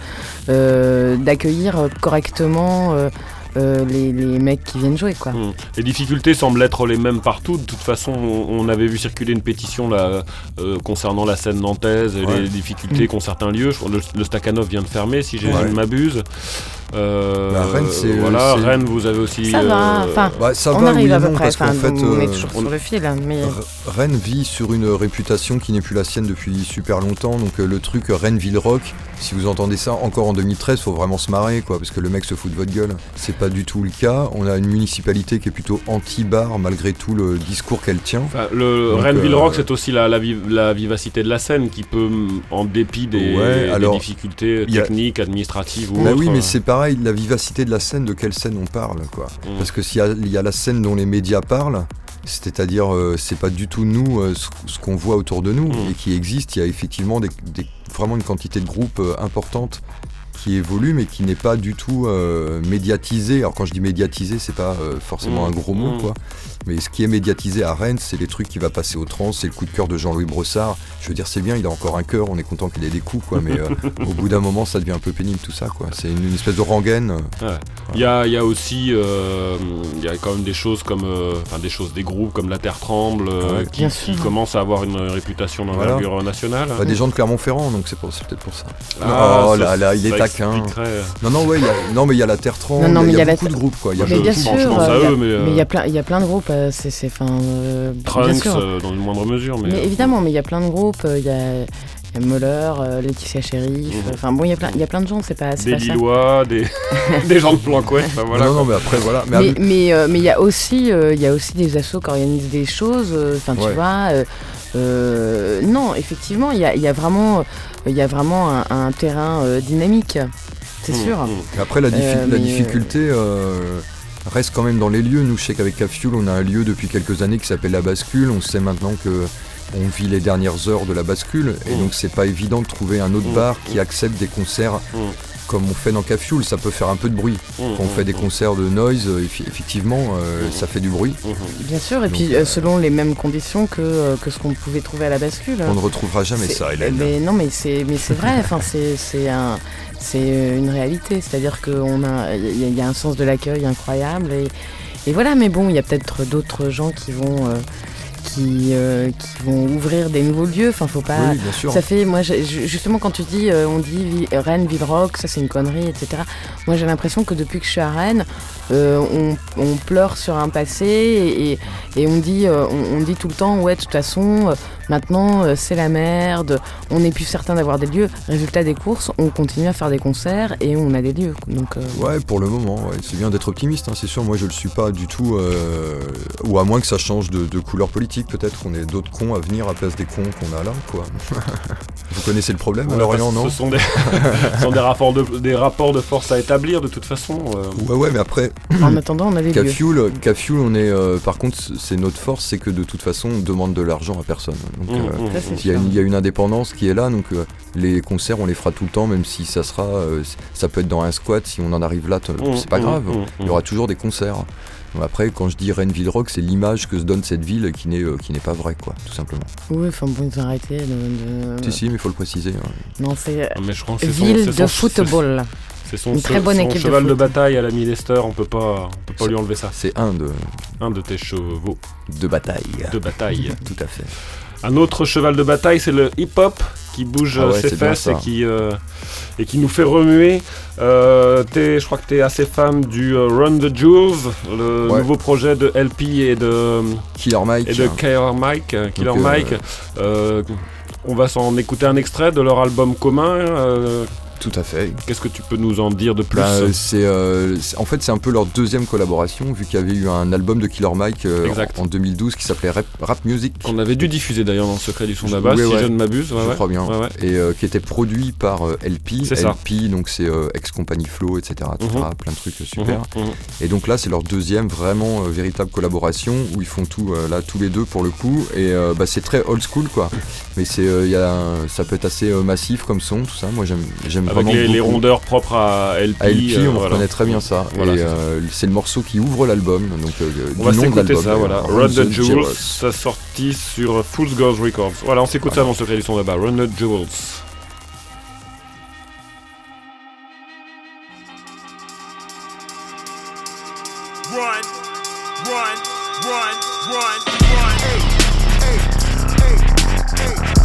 euh, d'accueillir correctement euh, euh, les, les mecs qui viennent jouer quoi. Hmm. Les difficultés semblent être les mêmes partout. De toute façon, on, on avait vu circuler une pétition là, euh, concernant la scène nantaise et Ouais. les difficultés Mm. qu'ont certains lieux. Je crois que le, le Stakhanov vient de fermer, si je Ouais. ne m'abuse. Euh, Bah, Rennes, c'est- voilà, c'est- Rennes, vous avez aussi. Ça va, euh, enfin, Ouais, ça on va, arrive oui et à peu non, près, parce qu'en enfin, fait, on est euh, toujours on- sur le fil hein, mais... R- Rennes vit sur une réputation qui n'est plus la sienne depuis super longtemps. Donc euh, le truc euh, Rennes Ville Rock, si vous entendez ça encore en deux mille treize, faut vraiment se marrer quoi, parce que le mec se fout de votre gueule. C'est pas du tout le cas. On a une municipalité qui est plutôt anti-bar malgré tout le discours qu'elle tient. Enfin, le Donc, Rennes Ville euh, Rock, c'est aussi la, la, vi- la vivacité de la scène qui peut, en dépit des, Ouais, des alors, difficultés y a- techniques, administratives ou Bah autres. oui, euh, mais c'est pareil, la vivacité de la scène, de quelle scène on parle quoi. Mm. Parce que s'il y a, il y a la scène dont les médias parlent, c'est-à-dire euh, c'est pas du tout nous euh, ce, ce qu'on voit autour de nous Mm. et qui existe. Il y a effectivement des, des- vraiment une quantité de groupes euh, importante qui évolue mais qui n'est pas du tout euh, médiatisé. Alors quand je dis médiatisé, c'est pas euh, forcément Mm. un gros mot Mm. quoi. Mais ce qui est médiatisé à Rennes, c'est les trucs qui va passer au trans, c'est le coup de cœur de Jean-Louis Brossard. Je veux dire, c'est bien, il a encore un cœur, on est content qu'il ait des coups quoi, mais euh, au bout d'un moment, ça devient un peu pénible tout ça quoi. C'est une, une espèce de rengaine. Ouais. Il y a, il y a aussi, euh, il y a quand même des choses comme, euh, enfin des choses, des groupes comme La Terre Tremble, euh, Ouais. qui, Bien qui sûr. commencent à avoir une réputation d'envergure nationale. Bah, des gens de Clermont-Ferrand, donc c'est, pour- c'est peut-être pour ça. Ah, oh ça- là là, il est ça taquin. expliquerait- Non, non, ouais, il y a, non, mais il y a la Terre Tremble, Non, non, mais il y a, il y a la beaucoup de Terre- groupes, quoi. Il y a Moi, Mais je- bien je sûr, pense- je pense à euh, il y a- eux, mais, euh, mais il y a plein, il y a plein de groupes. euh, C'est, c'est, enfin, euh, bien Trunks, sûr. euh, dans une moindre mesure, mais, Mais euh, évidemment, mais il y a plein de groupes. euh, Il y a, il y a Moller, euh, Laetitia Sheriff. Mhm. Enfin bon, il y a plein, il y a plein de gens. C'est pas, c'est des pas ça. Lillois, des, des gens de Planquet, enfin, voilà. non, non, quoi. mais après, voilà. Mais, Mais avec- mais euh, mais il y a aussi euh, il y a aussi des assos qui organisent des choses. euh, Enfin tu Ouais. vois. euh, euh, non, effectivement, il y a, il y a vraiment euh, il y a vraiment un, un terrain euh, dynamique. C'est Mmh, sûr. mmh. après, la, diffi- Euh, la mais, difficulté euh, reste quand même dans les lieux. Nous, je sais qu'avec Capsule, on a un lieu depuis quelques années qui s'appelle La Bascule. On sait maintenant que on vit les dernières heures de La Bascule. Et Mm. donc, c'est pas évident de trouver un autre Mm. bar qui accepte des concerts Mm. comme on fait dans Capsule. Ça peut faire un peu de bruit. Mmh, Quand on fait des mmh, concerts de noise, euh, effi- effectivement, euh, Mm. ça fait du bruit. mmh, mmh. Bien sûr. Et Donc, puis euh, euh, selon les mêmes conditions que euh, que ce qu'on pouvait trouver à la bascule. On ne retrouvera jamais C'est- ça, Hélène. Mais non, mais c'est mais c'est vrai. Enfin c'est c'est un c'est une réalité. C'est-à-dire qu'on a il y, a- il y a un sens de l'accueil incroyable et et voilà. Mais bon, il y a peut-être d'autres gens qui vont euh, qui, euh, qui vont ouvrir des nouveaux lieux. Enfin, faut pas. Oui, bien sûr. Ça fait, moi, j'ai- justement, quand tu dis, euh, on dit vi- Rennes, Villeroy, ça c'est une connerie, et cetera. Moi, j'ai l'impression que depuis que je suis à Rennes, euh, on, on pleure sur un passé et, et, et on dit, euh, on, on dit tout le temps, ouais, de toute façon, euh, maintenant euh, c'est la merde. On n'est plus certain d'avoir des lieux. Résultat des courses, on continue à faire des concerts et on a des lieux. Donc, euh, Ouais, pour le moment, ouais. C'est bien d'être optimiste, hein, c'est sûr. Moi, je le suis pas du tout. euh, Ou à moins que ça change de, de couleur politique, peut-être qu'on ait d'autres cons à venir à place des cons qu'on a là, quoi. Vous connaissez le problème, Ouais, alors parce Lorient, que non Ce sont, des, ce sont des, rapports de, des rapports de force à établir de toute façon. euh. Ouais, ouais, mais après, en attendant, on a des lieux. Capfuel, Capfuel, on est. euh, par contre, c'est notre force, c'est que de toute façon, on demande de l'argent à personne. Donc, Mmh, euh, mmh, Ça, c'est il y, a sûr. une, il y a une indépendance qui est là, donc euh, les concerts, on les fera tout le temps, même si ça sera. euh, ça peut être dans un squat, si on en arrive là, t- mmh, c'est pas mmh, grave. mmh, Il y aura toujours des concerts. Donc après, quand je dis Rennes-Villeroy, c'est l'image que se donne cette ville qui n'est euh, qui n'est pas vraie, quoi, tout simplement. Oui, enfin bon, ils ont arrêté de. de- Si, si, mais il faut le préciser. hein. Non, c'est Ah, mais je crois que c'est son- ville c'est de son- football. C'est son, Une très bonne son équipe de cheval de, foot. bataille à la Lester, on peut pas, on peut pas Ça- lui enlever ça. C'est un de, Un de tes chevaux de bataille. de bataille. Tout à fait. Un autre cheval de bataille, c'est le hip-hop qui bouge Ah ouais, euh, ses c'est bien fesses ça. et qui, euh, et qui nous fait remuer. Euh, t'es- je crois que tu es assez fan du euh, Run the Jewels, le Ouais. nouveau projet de L P et de, Killer Mike. et de Killer Mike. euh, Killer Donc, euh, Mike. Euh, on va s'en écouter un extrait de leur album commun. euh, Tout à fait. Qu'est-ce que tu peux nous en dire de plus? Bah, euh, c'est, euh, c'est- en fait, c'est un peu leur deuxième collaboration, vu qu'il y avait eu un album de Killer Mike euh, Exact. en, en deux mille douze qui s'appelait Rap, Rap Music, On avait dû diffuser d'ailleurs dans le secret du son Je- d'Abbas, ouais, si ouais. je ne m'abuse. Ouais, je ouais. crois bien, Ouais, ouais. et euh, qui était produit par euh, L P. C'est ça. L P, donc c'est euh, ex-compagnie Flow, et cetera. tout Mhm. ça, plein de trucs euh, super. Mhm, mhm. Et donc là, c'est leur deuxième vraiment euh, véritable collaboration où ils font tout euh, là tous les deux pour le coup. Et euh, bah, c'est très old school, quoi. Mais c'est, euh, y a un- ça peut être assez euh, massif comme son, tout ça. Moi, j'aime, j'aime Avec vraiment les, les beaucoup. rondeurs propres à L P. À L P, euh, on voilà. reconnaît très bien ça. Voilà, et c'est ça. euh, c'est le morceau qui ouvre l'album. Donc, euh, On du va nom de s'écouter l'album, ça, voilà. d'ailleurs. Run the Jewels, Jewels. ça sorti sur Fool's Girls Records. Voilà, on s'écoute ça dans le secret du son là-bas. Run the Jewels. Run, run, run, run, run. Hey, hey, hey, hey, hey.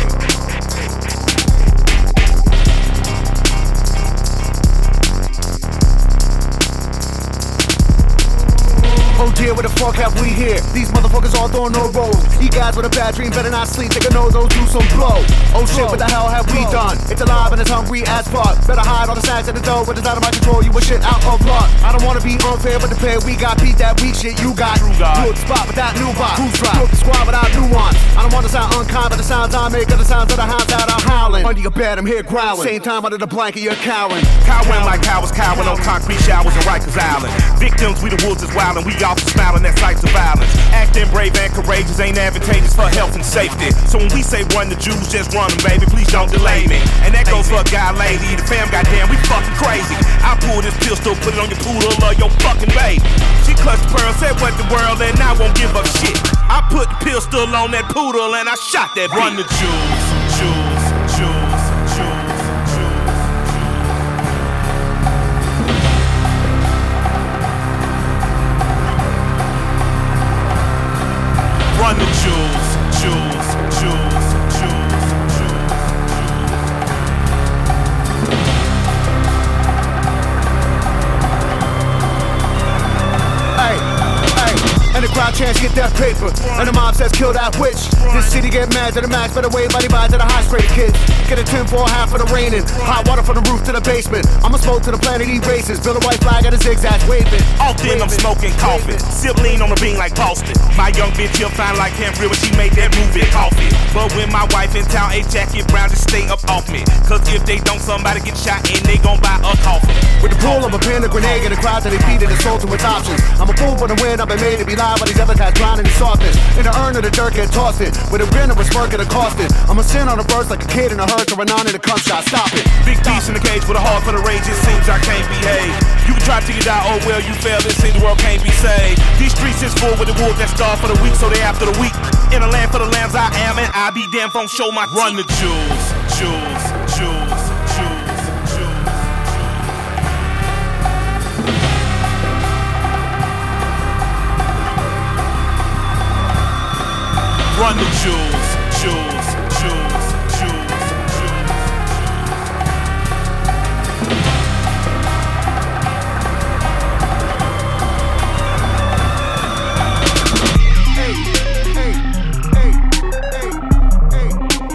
Oh dear, what the fuck have we here? These motherfuckers all throwing no rolls. You guys with a bad dream better not sleep. Take a nose, those do some blow. Oh shit, what the hell have we done? It's alive and it's hungry as fuck. Better hide all the snacks in the dough, but it's out of my control. You a shit out of luck. I don't wanna be unfair, but the pair we got beat that weak shit you got. You at the spot without new box. Who's right? You at the squad without nuance. I don't wanna sound unkind, but the sounds I make are the sounds of the hounds that are howling. Under your bed, I'm here growling. Same time under the blanket, you're cowering. Cowering like cowards, cowering on concrete showers in Rikers Island. Victims, we the wolves is wildin', we all smiling at sights of violence. Acting brave and courageous ain't advantageous for health and safety. So when we say run the Jews, just run them, baby, please don't delay me. And that goes for a guy, lady, the fam, goddamn, we fucking crazy. I pull this pistol, put it on your poodle or your fucking baby. She clutched the pearl, said what the world, and I won't give up shit. I put the pistol on that poodle and I shot that bitch. Run the Jews, Jews, Jews, Jews, Jews. Run the jewels, jewels, jewels, jewels, jewels. Hey, hey, and the crowd chants get that paper, and the mob says kill that witch. This city get mad to the max, better wave body by to the high straight kids. Get a tin for half of the raining, hot water from the roof to the basement. I'ma smoke to the planet erases, build a white flag at a zigzag waving. Often I'm smoking coffee, sip lean on the bean like Boston. My young bitch here fine like Cam Real when she made that movie coffee. But when my wife in town, a jacket brown, just stay up off me. Cause if they don't, somebody get shot and they gon' buy a coffin. With the pull of a pin, a grenade, and a crowd that they feed and assault with options. I'm a fool for the win, I've been made to be live, but these other guys drowning in softness. In the urn of the dirt, get tossed in. With a grin or a smirk at a cost it. I'm a sin on a burst like a kid in a hearse or a non in a cum shot. Stop it. Big piece in the cage with a heart for the rage, it seems I can't behave. You can try to get out, oh well, you failed, it seems the world can't be saved. These streets is full with the wolves that starve for the weak, so they after the weak. In a land for the lambs I am, and I be damn phone show my teeth. Run the jewels, jewels, jewels, jewels, jewels. run the jewels, jewels, jewels, jewels, jewels. Hey, hey, hey, hey, hey,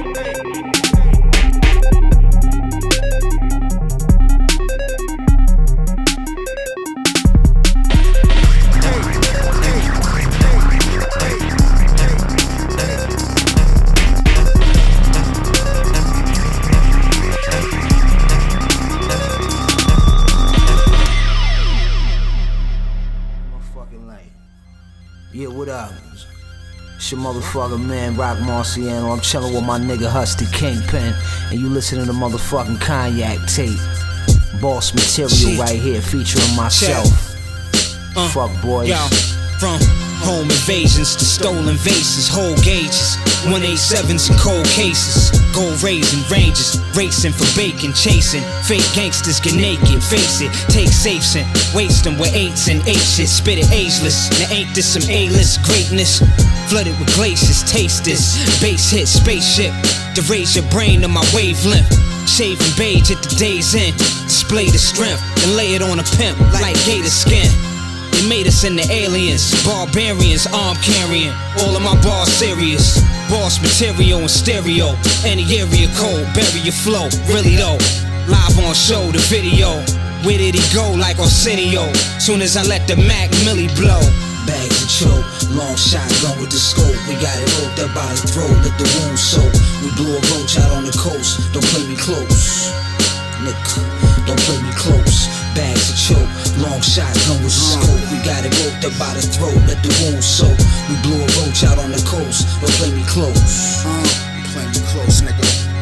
Motherfucking lane. Yeah, what up? It's your motherfucking man, Rock Marciano. I'm chillin' with my nigga Husty Kingpin, and you listen to the motherfucking Cognac tape. Boss material Shit. right here, featuring myself. Uh, Fuck boys. Yo, from home invasions to stolen vases, whole gauges, one eighty-sevens and cold cases, gold raising ranges, racing for bacon, chasing fake gangsters get naked, face it, take safes and waste them with eights and eight shit, spit it ageless. Now ain't this some A-list greatness? Flooded with glaciers, taste this bass hit spaceship to raise your brain to my wavelength. Shaving beige at the day's end, display the strength and lay it on a pimp like gator skin. They made us into aliens, barbarians, arm carrying. All of my bars serious, boss material and stereo. Any area code, bury your flow. Really though, live on show, the video. Where did he go like Arsenio? Soon as I let the Mac Millie blow. Bags of choke, long shotgun with the scope. We got it roped up by the throat, let the wound soak. We blew a roach out on the coast, don't play me close. Nigga, don't play me close. Bags of choke, long shotgun with the scope. We got it roped up by the throat, let the wound soak. We blew a roach out on the coast, don't play me close. Uh, play me close, nigga.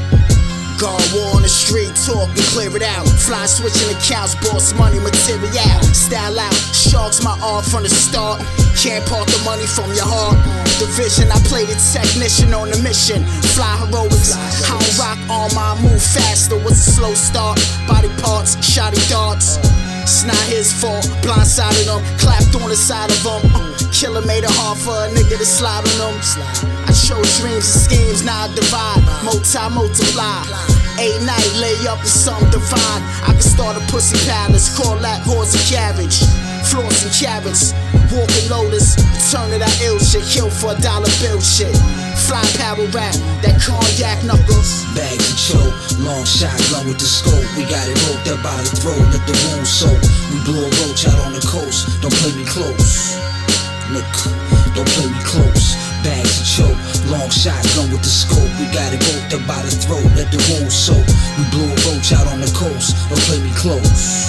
Guard war on the street, talk and clear it out. Fly switching accounts, boss money, material. Style out, sharks my art from the start. Can't part the money from your heart. Division, I play the technician on the mission. Fly heroics, I don't rock on my move faster. What's a slow start? Body parts, shoddy darts. It's not his fault, blindsided him, clapped on the side of him. Uh, killer made it hard for a nigga to slide on him. I chose dreams and schemes, now I divide, multi multiply. Eight night, lay up in some divine. I can start a pussy palace, call that horse and carriage. Floors and carrots, walking lotus, turn to that ill shit, kill for a dollar bill shit. Fly power rap, that cognac knuckles. Bags of choke, long shotgun with the scope. We got it roped up by the throat, let the wound soak. We blew a roach out on the coast, don't play me close. Nigga, don't play me close. Bags of choke, long shotgun with the scope. We got it roped up by the throat, let the wound soak. We blew a roach out on the coast, don't play me close.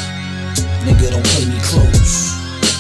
Nigga, don't play me close.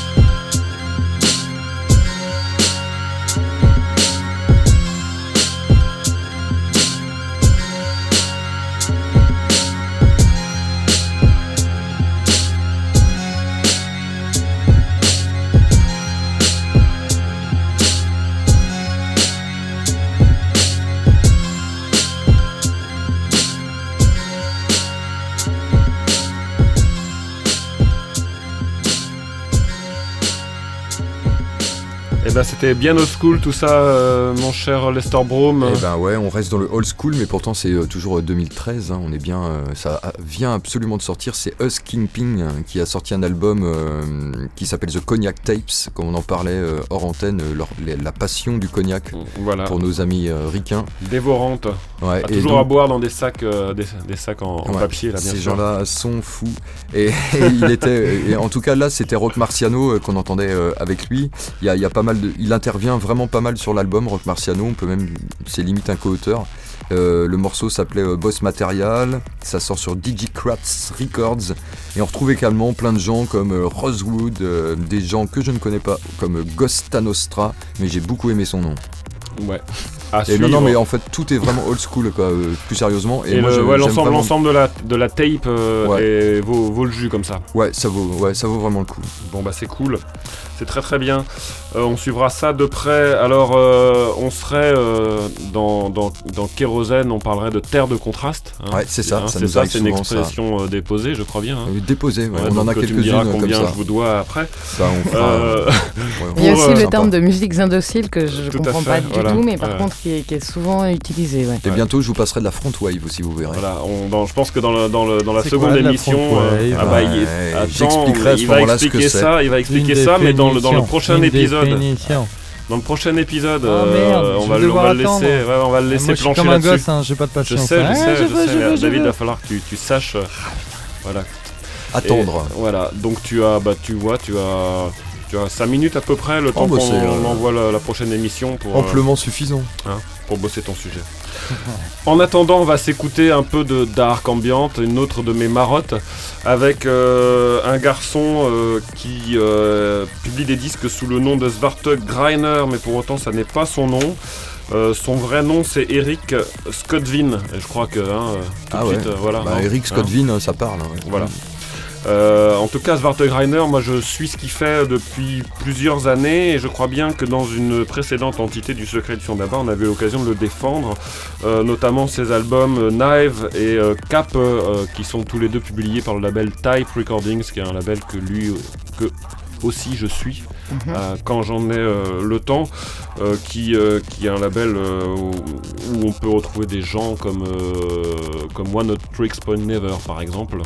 Eh ben, c'était bien old school tout ça, euh, mon cher Lester Broom. Eh ben ouais, on reste dans le old school, mais pourtant c'est euh, toujours deux mille treize, hein, on est bien, euh, ça vient absolument de sortir, c'est Us Kingpin hein, qui a sorti un album euh, qui s'appelle The Cognac Tapes, comme on en parlait euh, hors antenne, euh, leur, les, la passion du cognac voilà. Pour nos amis euh, ricains. Dévorante, ouais, à et toujours donc, à boire dans des sacs, euh, des, des sacs en, en ouais, papier là, bien ces sûr. gens-là sont fous, et, et il était, et en tout cas là c'était Rock Marciano euh, qu'on entendait euh, avec lui, il y a, il y a pas mal de, il intervient vraiment pas mal sur l'album Rock Marciano, on peut même, c'est limite un co-auteur. Euh, le morceau s'appelait euh, Boss Material, ça sort sur Digicrats Records et on retrouve également plein de gens comme euh, Rosewood, euh, des gens que je ne connais pas comme euh, Ghosta Nostra, mais j'ai beaucoup aimé son nom. Ouais. à Et suivre. non, non, mais en fait, tout est vraiment old school, quoi, euh, plus sérieusement. Et, Et moi, le- je- ouais, j'aime l'ensemble, vraiment- l'ensemble de la, de la tape euh, Ouais. est- vaut, vaut le jus comme ça. Ouais, ça vaut, ouais, ça vaut vraiment le coup. Bon bah c'est cool, c'est très très bien. Euh, on suivra ça de près. Alors euh, on serait euh, dans, dans, dans Kérosène, on parlerait de terre de contraste. hein. Ouais, c'est ça, Hein, ça c'est nous ça, arrive c'est une souvent, ça. expression euh, déposée, je crois bien. hein. Euh, Déposé, ouais, Ouais, on en donc, a tu me quelques-unes diras comme combien ça. je vous dois après. Bah, on fera. Euh, ouais, Il y a pour, aussi euh, le sympa. terme de musiques indociles que je Tout à comprends fait, pas du voilà. tout, mais par Ouais. contre qui est, qui est souvent utilisé. Ouais. Et bientôt, je vous passerai de la front wave aussi, vous verrez. Voilà, on- dans- je pense que dans, le, dans, le, dans la C'est seconde quoi, de la émission, front wave euh, ah bah, il, Ouais, attends, j'expliquerai à ce il va moment-là ce que expliquer c'est. ça, il va expliquer Une ça, mais dans le, dans le définition, prochain une épisode. définition. Dans le prochain épisode, Oh, euh, merde, on, je va vais le, on va devoir le laisser, attendre. ouais, on va le laisser Moi, je suis plancher comme un là-dessus. gosse, hein, j'ai pas de Je patience. sais, je Ah, sais, je je veux, sais. je veux, je David, il veux. va falloir que tu, tu saches. euh, voilà. Attendre. Et, voilà, donc tu as, bah, tu vois, tu as, tu as cinq minutes à peu près, le temps bah, qu'on c'est, euh, on envoie la, la prochaine émission pour, euh, Amplement suffisant. hein, pour bosser ton sujet. En attendant, on va s'écouter un peu de dark ambient, une autre de mes marottes, avec euh, un garçon euh, qui euh, publie des disques sous le nom de Svartog Greiner, mais pour autant ça n'est pas son nom. Euh, son vrai nom c'est Eric Scottvin, et je crois que hein, euh, tout Ah de ouais. suite, euh, voilà. Bah, non, Eric hein. Scottvin, ça parle. ouais. Voilà. Euh, en tout cas, Svartog Greiner, moi je suis ce qu'il fait depuis plusieurs années et je crois bien que dans une précédente entité du Secret du Son d'Abba, on avait l'occasion de le défendre, euh, notamment ses albums euh, Knive et euh, Cap, euh, qui sont tous les deux publiés par le label Type Recordings, qui est un label que lui, euh, que aussi je suis. Euh, quand j'en ai euh, le temps, euh, qui, euh, qui est un label euh, où, où on peut retrouver des gens comme, euh, comme One Hot Tricks Point Never par exemple.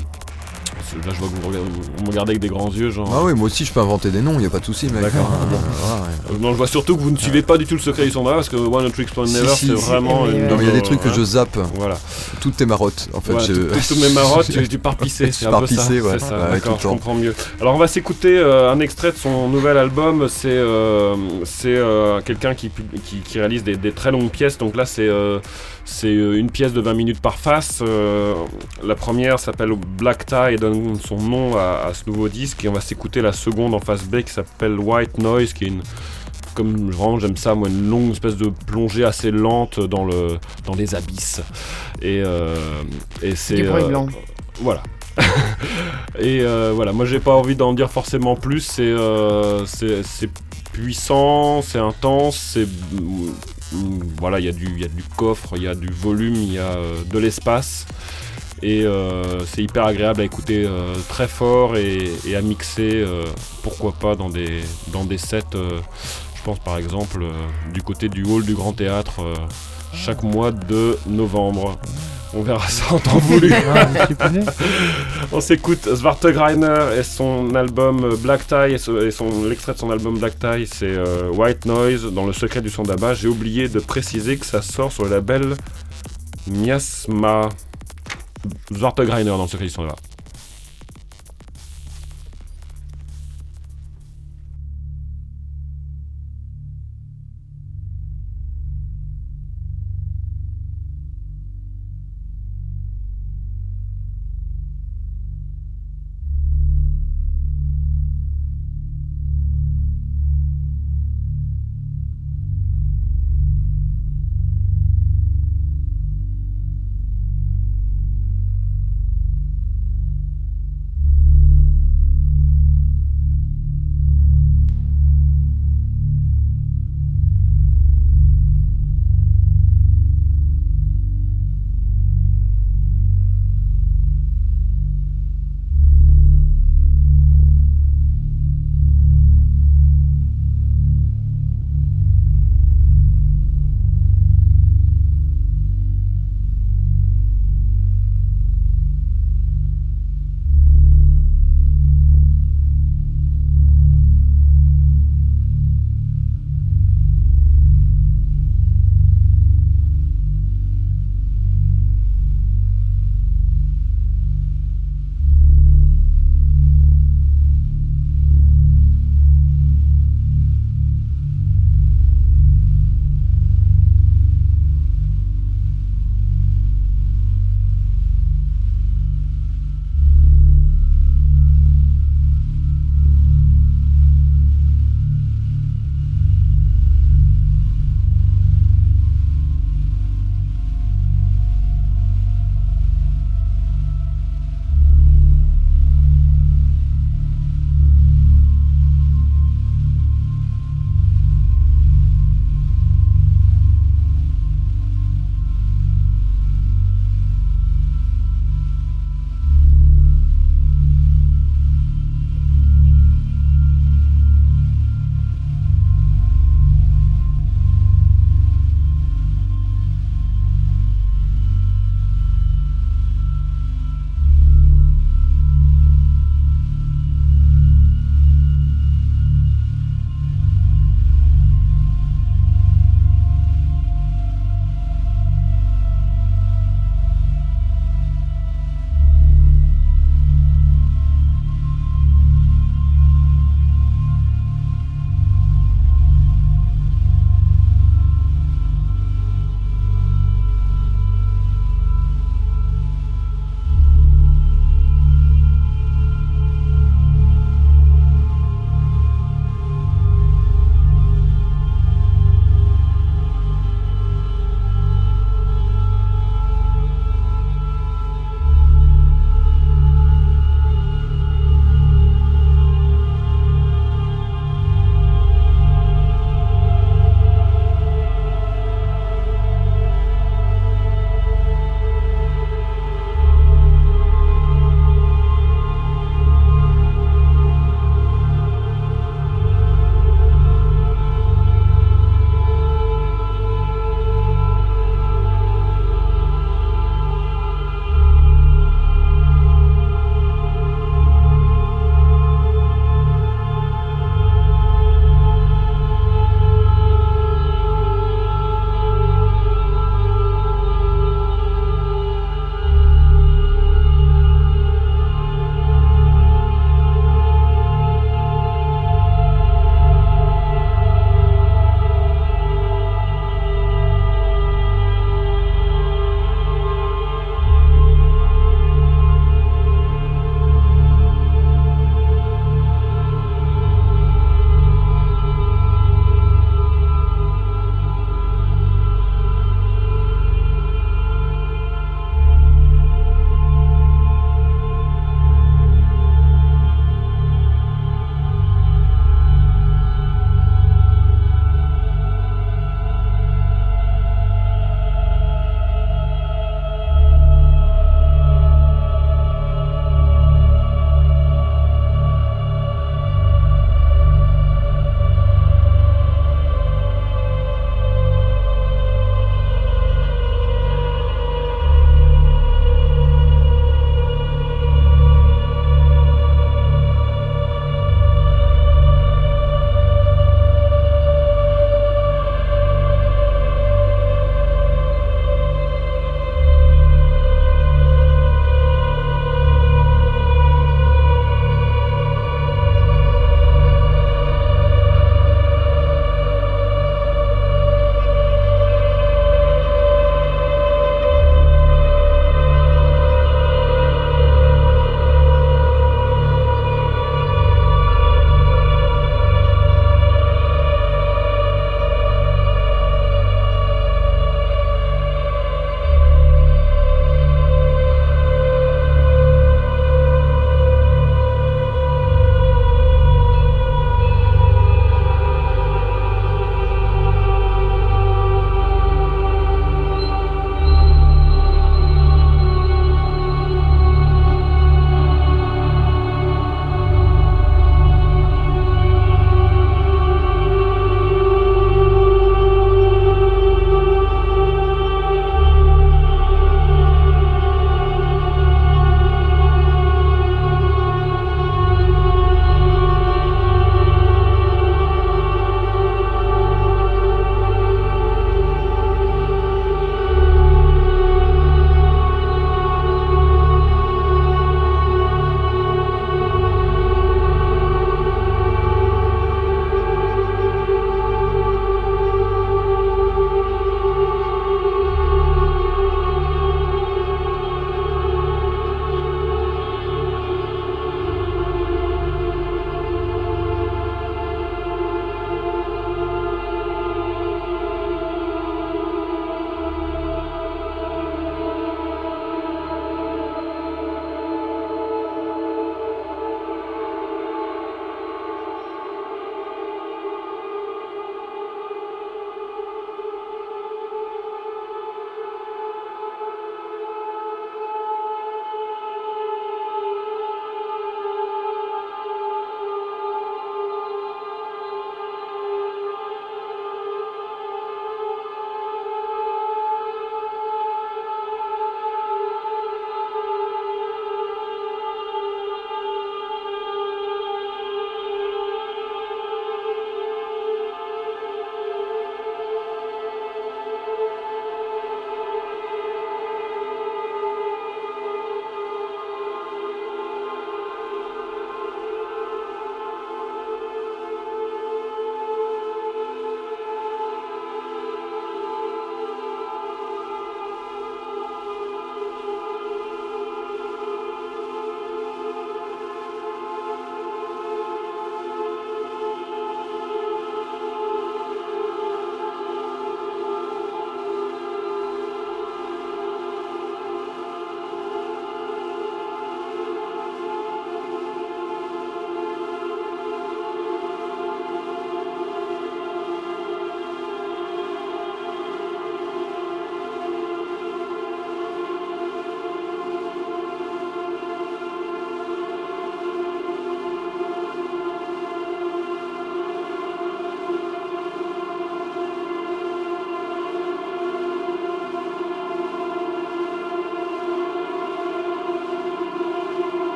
Là je vois que vous, regardez, vous me regardez avec des grands yeux genre... Ah oui, moi aussi je peux inventer des noms, y a pas de souci, mec. D'accord. hein. Voilà, ouais. Euh, Non, je vois surtout que vous ne suivez pas du tout le Secret du Son d'Abba parce que One Hot Tricks Point Si, Never si, c'est si. vraiment Oui, une oui, Non, mais il y a des trucs que hein. je zappe. Voilà, Toutes tes marottes, en fait. voilà je... tout- tout- toutes mes marottes, tu, tu pars pisser, c'est Je un pars peu ça, pisser, ouais. c'est ça, Ouais, tout d'accord, le je temps. comprends mieux. Alors on va s'écouter euh, un extrait de son nouvel album, c'est euh, c'est euh, quelqu'un qui, pub- qui, qui réalise des, des très longues pièces, donc là c'est euh, c'est euh, une pièce de vingt minutes par face. Euh, la première s'appelle Black Tie et donne son nom à, à ce nouveau disque, et on va s'écouter la seconde en face B qui s'appelle White Noise, qui est une, comme vraiment j'aime ça, moi, une longue espèce de plongée assez lente dans, le, dans les abysses. Et, euh, et c'est... Du bruit euh, blanc. Voilà. Et euh, voilà, moi j'ai pas envie d'en dire forcément plus, c'est euh, c'est c'est puissant, c'est intense, c'est... mm, voilà, il y a du il y a du coffre, il y a du volume, il y a euh, de l'espace. Et euh, c'est hyper agréable à écouter euh, très fort et, et à mixer, euh, pourquoi pas dans des, dans des sets, euh, je pense par exemple euh, du côté du hall du Grand Théâtre euh, chaque mois de novembre. On verra ça en temps voulu. Ah, je suis plus né. On s'écoute Svartog Greiner et son album Black Tie, et, ce- et son, l'extrait de son album Black Tie c'est euh, White Noise dans le Secret du Son d'Abba. J'ai oublié de préciser que ça sort sur le label Miasma. Svartog Greiner dans le Secret du Son d'Abba.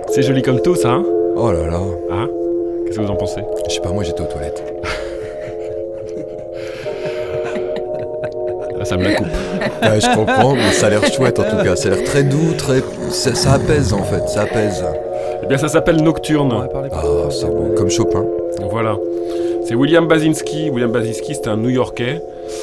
C'est joli comme tout, ça, hein? Oh là là. Hein? Qu'est-ce que vous en pensez? Je sais pas, moi j'étais aux toilettes. Là, ça me la coupe. Ouais, je comprends, mais ça a l'air chouette en tout cas. Ça a l'air très doux, très. Ça, ça apaise en fait, ça apaise. Eh bien, ça s'appelle Nocturne. Ah, c'est bon, comme Chopin. Voilà. C'est William Basinski. William Basinski, c'est un New-Yorkais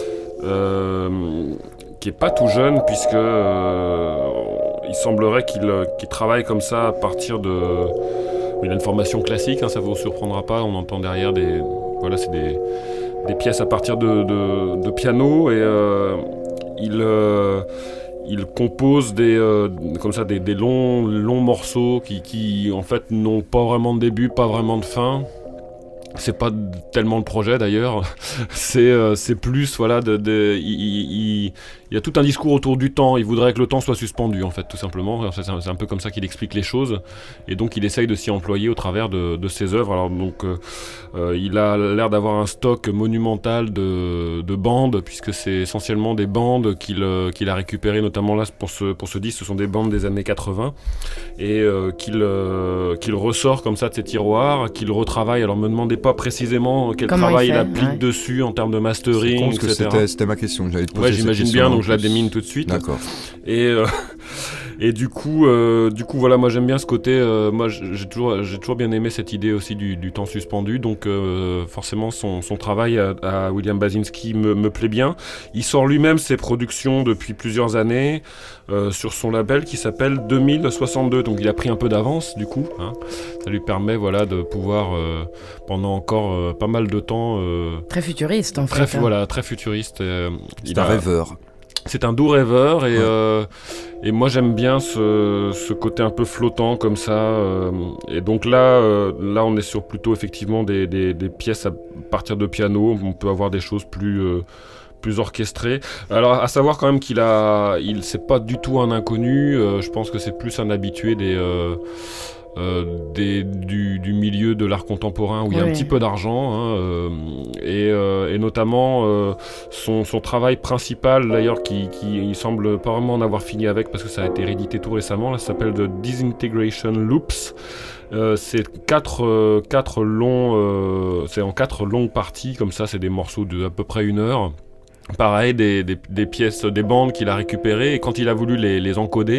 euh, qui est pas tout jeune, puisque euh, il semblerait qu'il, qu'il travaille comme ça à partir de. Il a une formation classique, hein, ça vous surprendra pas. On entend derrière des. Voilà, c'est des, des pièces à partir de, de, de piano et euh, il. Euh, Il compose des, euh, comme ça, des, des longs, longs morceaux qui, qui, en fait, n'ont pas vraiment de début, pas vraiment de fin. C'est pas tellement le projet d'ailleurs. c'est, euh, c'est plus, voilà, de, de, il, il, il y a tout un discours autour du temps. Il voudrait que le temps soit suspendu, en fait, tout simplement. C'est un, c'est un peu comme ça qu'il explique les choses. Et donc, il essaye de s'y employer au travers de, de ses œuvres. Alors, donc, euh, euh, il a l'air d'avoir un stock monumental de, de bandes, puisque c'est essentiellement des bandes qu'il, euh, qu'il a récupérées, notamment là pour ce, pour ce disque. Ce sont des bandes des années quatre-vingts et euh, qu'il, euh, qu'il ressort comme ça de ses tiroirs, qu'il retravaille. Alors, me demandez pas précisément quel Comment travail il, il fait, applique ouais. dessus en termes de mastering, C'est con, parce que et cetera. c'était, c'était ma question. J'allais te poser Ouais, cette j'imagine question bien, en donc je la plus. démine tout de suite. D'accord. Et, euh, et du coup, euh, du coup, voilà, moi j'aime bien ce côté. Euh, moi, j'ai toujours, j'ai toujours bien aimé cette idée aussi du, du temps suspendu. Donc, euh, forcément, son, son travail à, à William Basinski me, me plaît bien. Il sort lui-même ses productions depuis plusieurs années euh, sur son label qui s'appelle deux mille soixante-deux. Donc, il a pris un peu d'avance, du coup. Hein. Ça lui permet, voilà, de pouvoir euh, pendant encore euh, pas mal de temps. Euh, Très futuriste, en très, fait. Voilà, très futuriste. Euh, C'est il un a- rêveur. C'est un doux rêveur et, Ouais. euh, et moi j'aime bien ce, ce côté un peu flottant comme ça. euh, et donc là, euh, là on est sur plutôt effectivement des, des, des pièces à partir de piano. On peut avoir des choses plus, euh, plus orchestrées. Alors à savoir quand même qu'il a, il c'est pas du tout un inconnu. euh, je pense que c'est plus un habitué des. Euh, Euh, des, du, du milieu de l'art contemporain où il y a Oui. un petit peu d'argent hein, euh, et, euh, et notamment euh, son, son travail principal d'ailleurs qui, qui il semble pas vraiment en avoir fini avec parce que ça a été réédité tout récemment là, ça s'appelle The Disintegration Loops. Euh, c'est quatre, euh, quatre longs euh, c'est en quatre longues parties comme ça, c'est des morceaux de à peu près une heure. Pareil, des, des, des pièces, des bandes qu'il a récupérées et quand il a voulu les, les encoder,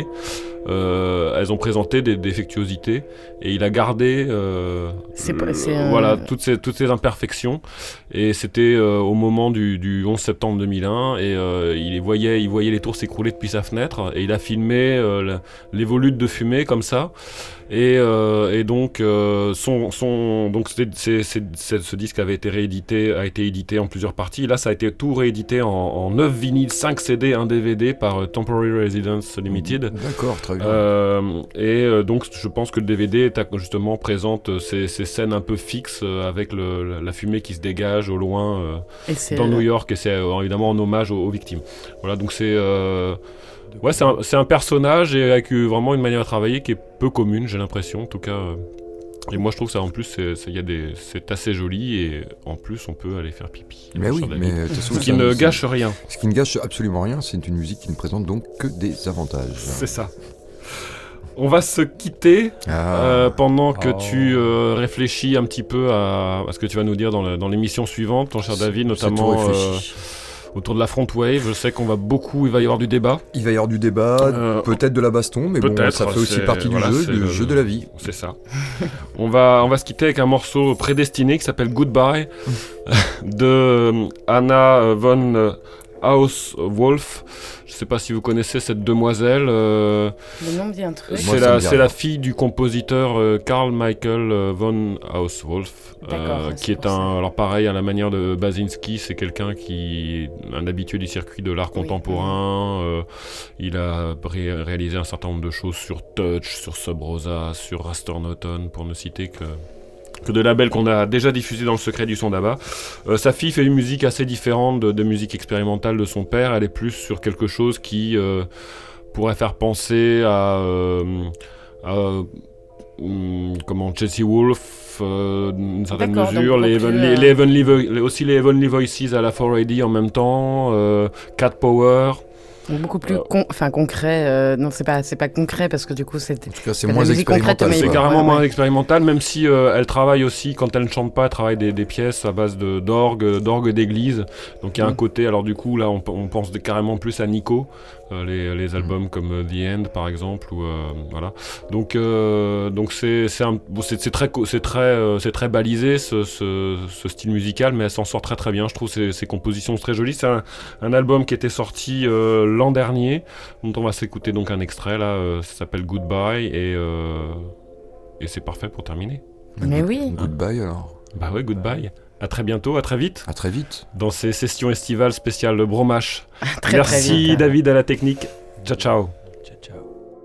euh, elles ont présenté des défectuosités et il a gardé euh, C'est le- pas- c'est un- voilà, toutes, ces, toutes ces imperfections et c'était euh, au moment du, du onze septembre deux mille un et euh, il, les voyait, il voyait les tours s'écrouler depuis sa fenêtre et il a filmé euh, la- les volutes de fumée comme ça. Et, euh, et donc, euh, son, son, donc c'est, c'est, c'est, c'est- ce disque avait été réédité, a été édité en plusieurs parties. Là, ça a été tout réédité en, en neuf vinyles, cinq C D, un D V D par euh, Temporary Residence Limited. D'accord, très bien. Euh, et euh, donc, je pense que le D V D est, justement présente euh, ces, ces scènes un peu fixes euh, avec le, la, la fumée qui se dégage au loin euh, Et c'est, dans euh, New York. Et c'est euh, évidemment en hommage aux, aux victimes. Voilà, donc c'est. Euh, Ouais, c'est un, c'est un personnage et avec euh, vraiment une manière de travailler qui est peu commune, j'ai l'impression, en tout cas. euh. Et moi, je trouve que ça, en plus, c'est, c'est, y a des, c'est assez joli et en plus, on peut aller faire pipi. Mais oui, Cher David. mais de toute façon, Ce qui ça- ne c'est- gâche rien. Ce qui ne gâche absolument rien, c'est une musique qui ne présente donc que des avantages. C'est ça. On va se quitter Ah. euh, pendant que Oh. tu euh, réfléchis un petit peu à, à ce que tu vas nous dire dans, le- dans l'émission suivante, ton cher C'est- David, c'est tout notamment euh, réfléchi. autour de la front wave. Je sais qu'on va beaucoup, il va y avoir du débat. Il va y avoir du débat, Euh, peut-être de la baston, mais bon, peut-être, ça fait aussi c'est- partie voilà, du jeu, c'est le le- jeu de la vie. C'est ça. on, va, on va se quitter avec un morceau prédestiné qui s'appelle Goodbye de euh, Anna von Hauswolf. Je sais pas si vous connaissez cette demoiselle. euh, Le nom me dit un truc. Moi, c'est ça la, me dit c'est rien. la fille du compositeur euh, Karl Michael euh, von Hauswolf, euh, D'accord, ouais, qui c'est est pour ça. un. Alors pareil, à la manière de Basinski, c'est quelqu'un qui est un habitué du circuit de l'art Oui. contemporain. euh, il a ré- réalisé un certain nombre de choses sur Touch, sur Sub Rosa, sur Raster Norton, pour ne citer que. que de labels qu'on a déjà diffusés dans le secret du son d'Abba. Euh, sa fille fait une musique assez différente de, de musique expérimentale de son père. Elle est plus sur quelque chose qui euh, pourrait faire penser à, euh, à hum, comment Jesse Wolf, euh, d'une certaine D'accord, donc mesure, les, beaucoup Heavenly- plus, euh, les Heavenly Vo- les- aussi les Heavenly Voices à la four A D en même temps, euh, Cat Power. Donc beaucoup plus con- enfin concret. Euh, non, c'est pas c'est pas concret parce que du coup c'était. En tout cas, c'est pas de moins la musique concrète, expérimental. mais- C'est quoi. carrément ouais, moins ouais. expérimental, même si euh, elle travaille aussi, quand elle ne chante pas, elle travaille des, des pièces à base de, d'orgue, d'orgue d'église. Donc il y a un Mm. côté, alors du coup là on, p- on pense de- carrément plus à Nico, euh, les, les albums comme euh, The End par exemple, ou euh, voilà. Donc euh, donc c'est c'est, un- bon, c'est c'est très co- c'est très euh, c'est très balisé ce, ce, ce style musical, mais elle s'en sort très très bien. Je trouve ses, ses compositions très jolies. C'est un, un album qui était sorti euh, l'an dernier, dont on va s'écouter donc un extrait là. euh, ça s'appelle Goodbye et euh, et c'est parfait pour terminer. Mais oui. Goodbye alors. Bah ouais, goodbye. À très bientôt, à très vite. À très vite. Dans ces sessions estivales spéciales Bromache. Très, Merci très vite. David à la technique. Ciao ciao. Ciao, ciao.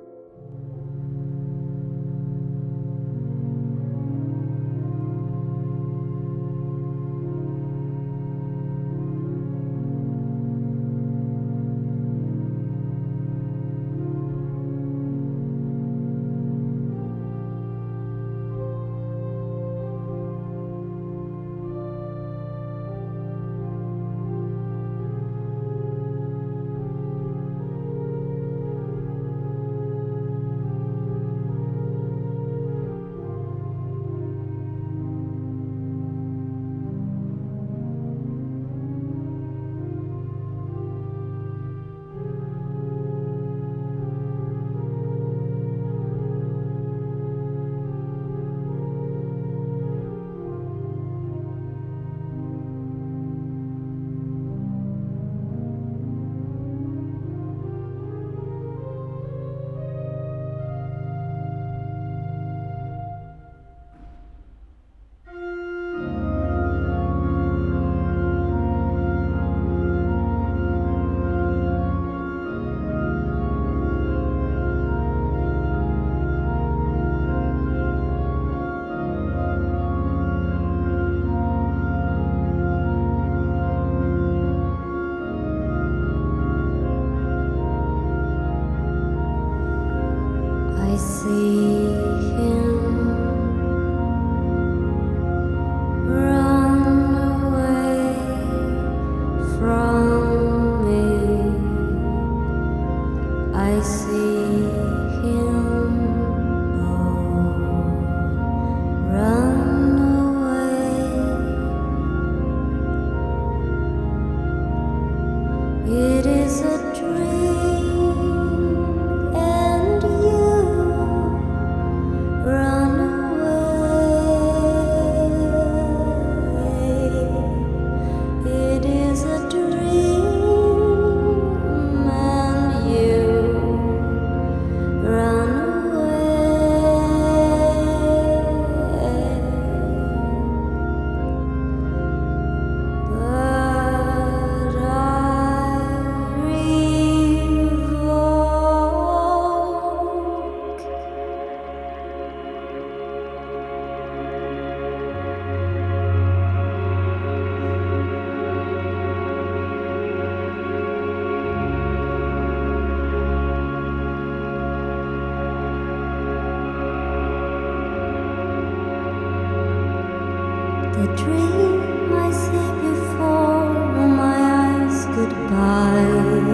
I see him run away from me. I see him oh, run away. It is a dream. And you run away. It is a dream, and you run away. But I revoke. The dream I see before my eyes goodbye.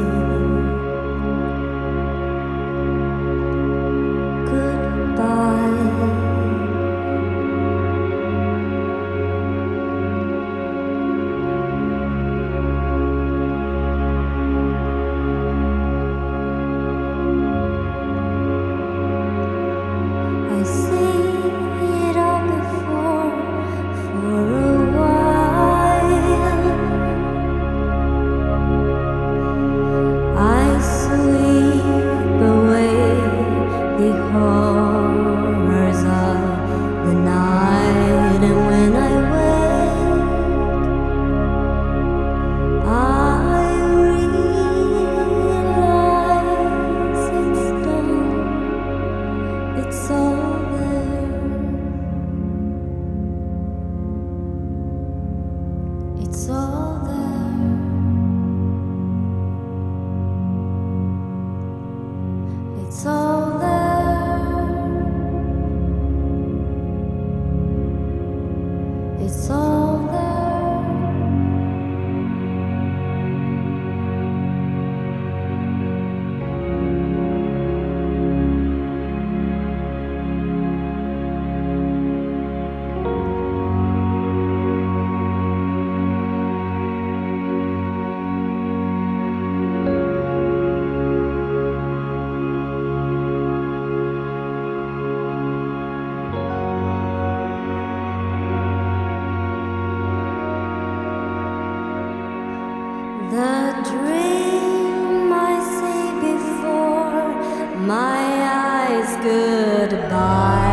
I see it all before for a while. I sweep away the horrors of the night, and when I wake, I realize it's done. It's all there. It's all there. It's all there. It's all there. my eyes goodbye.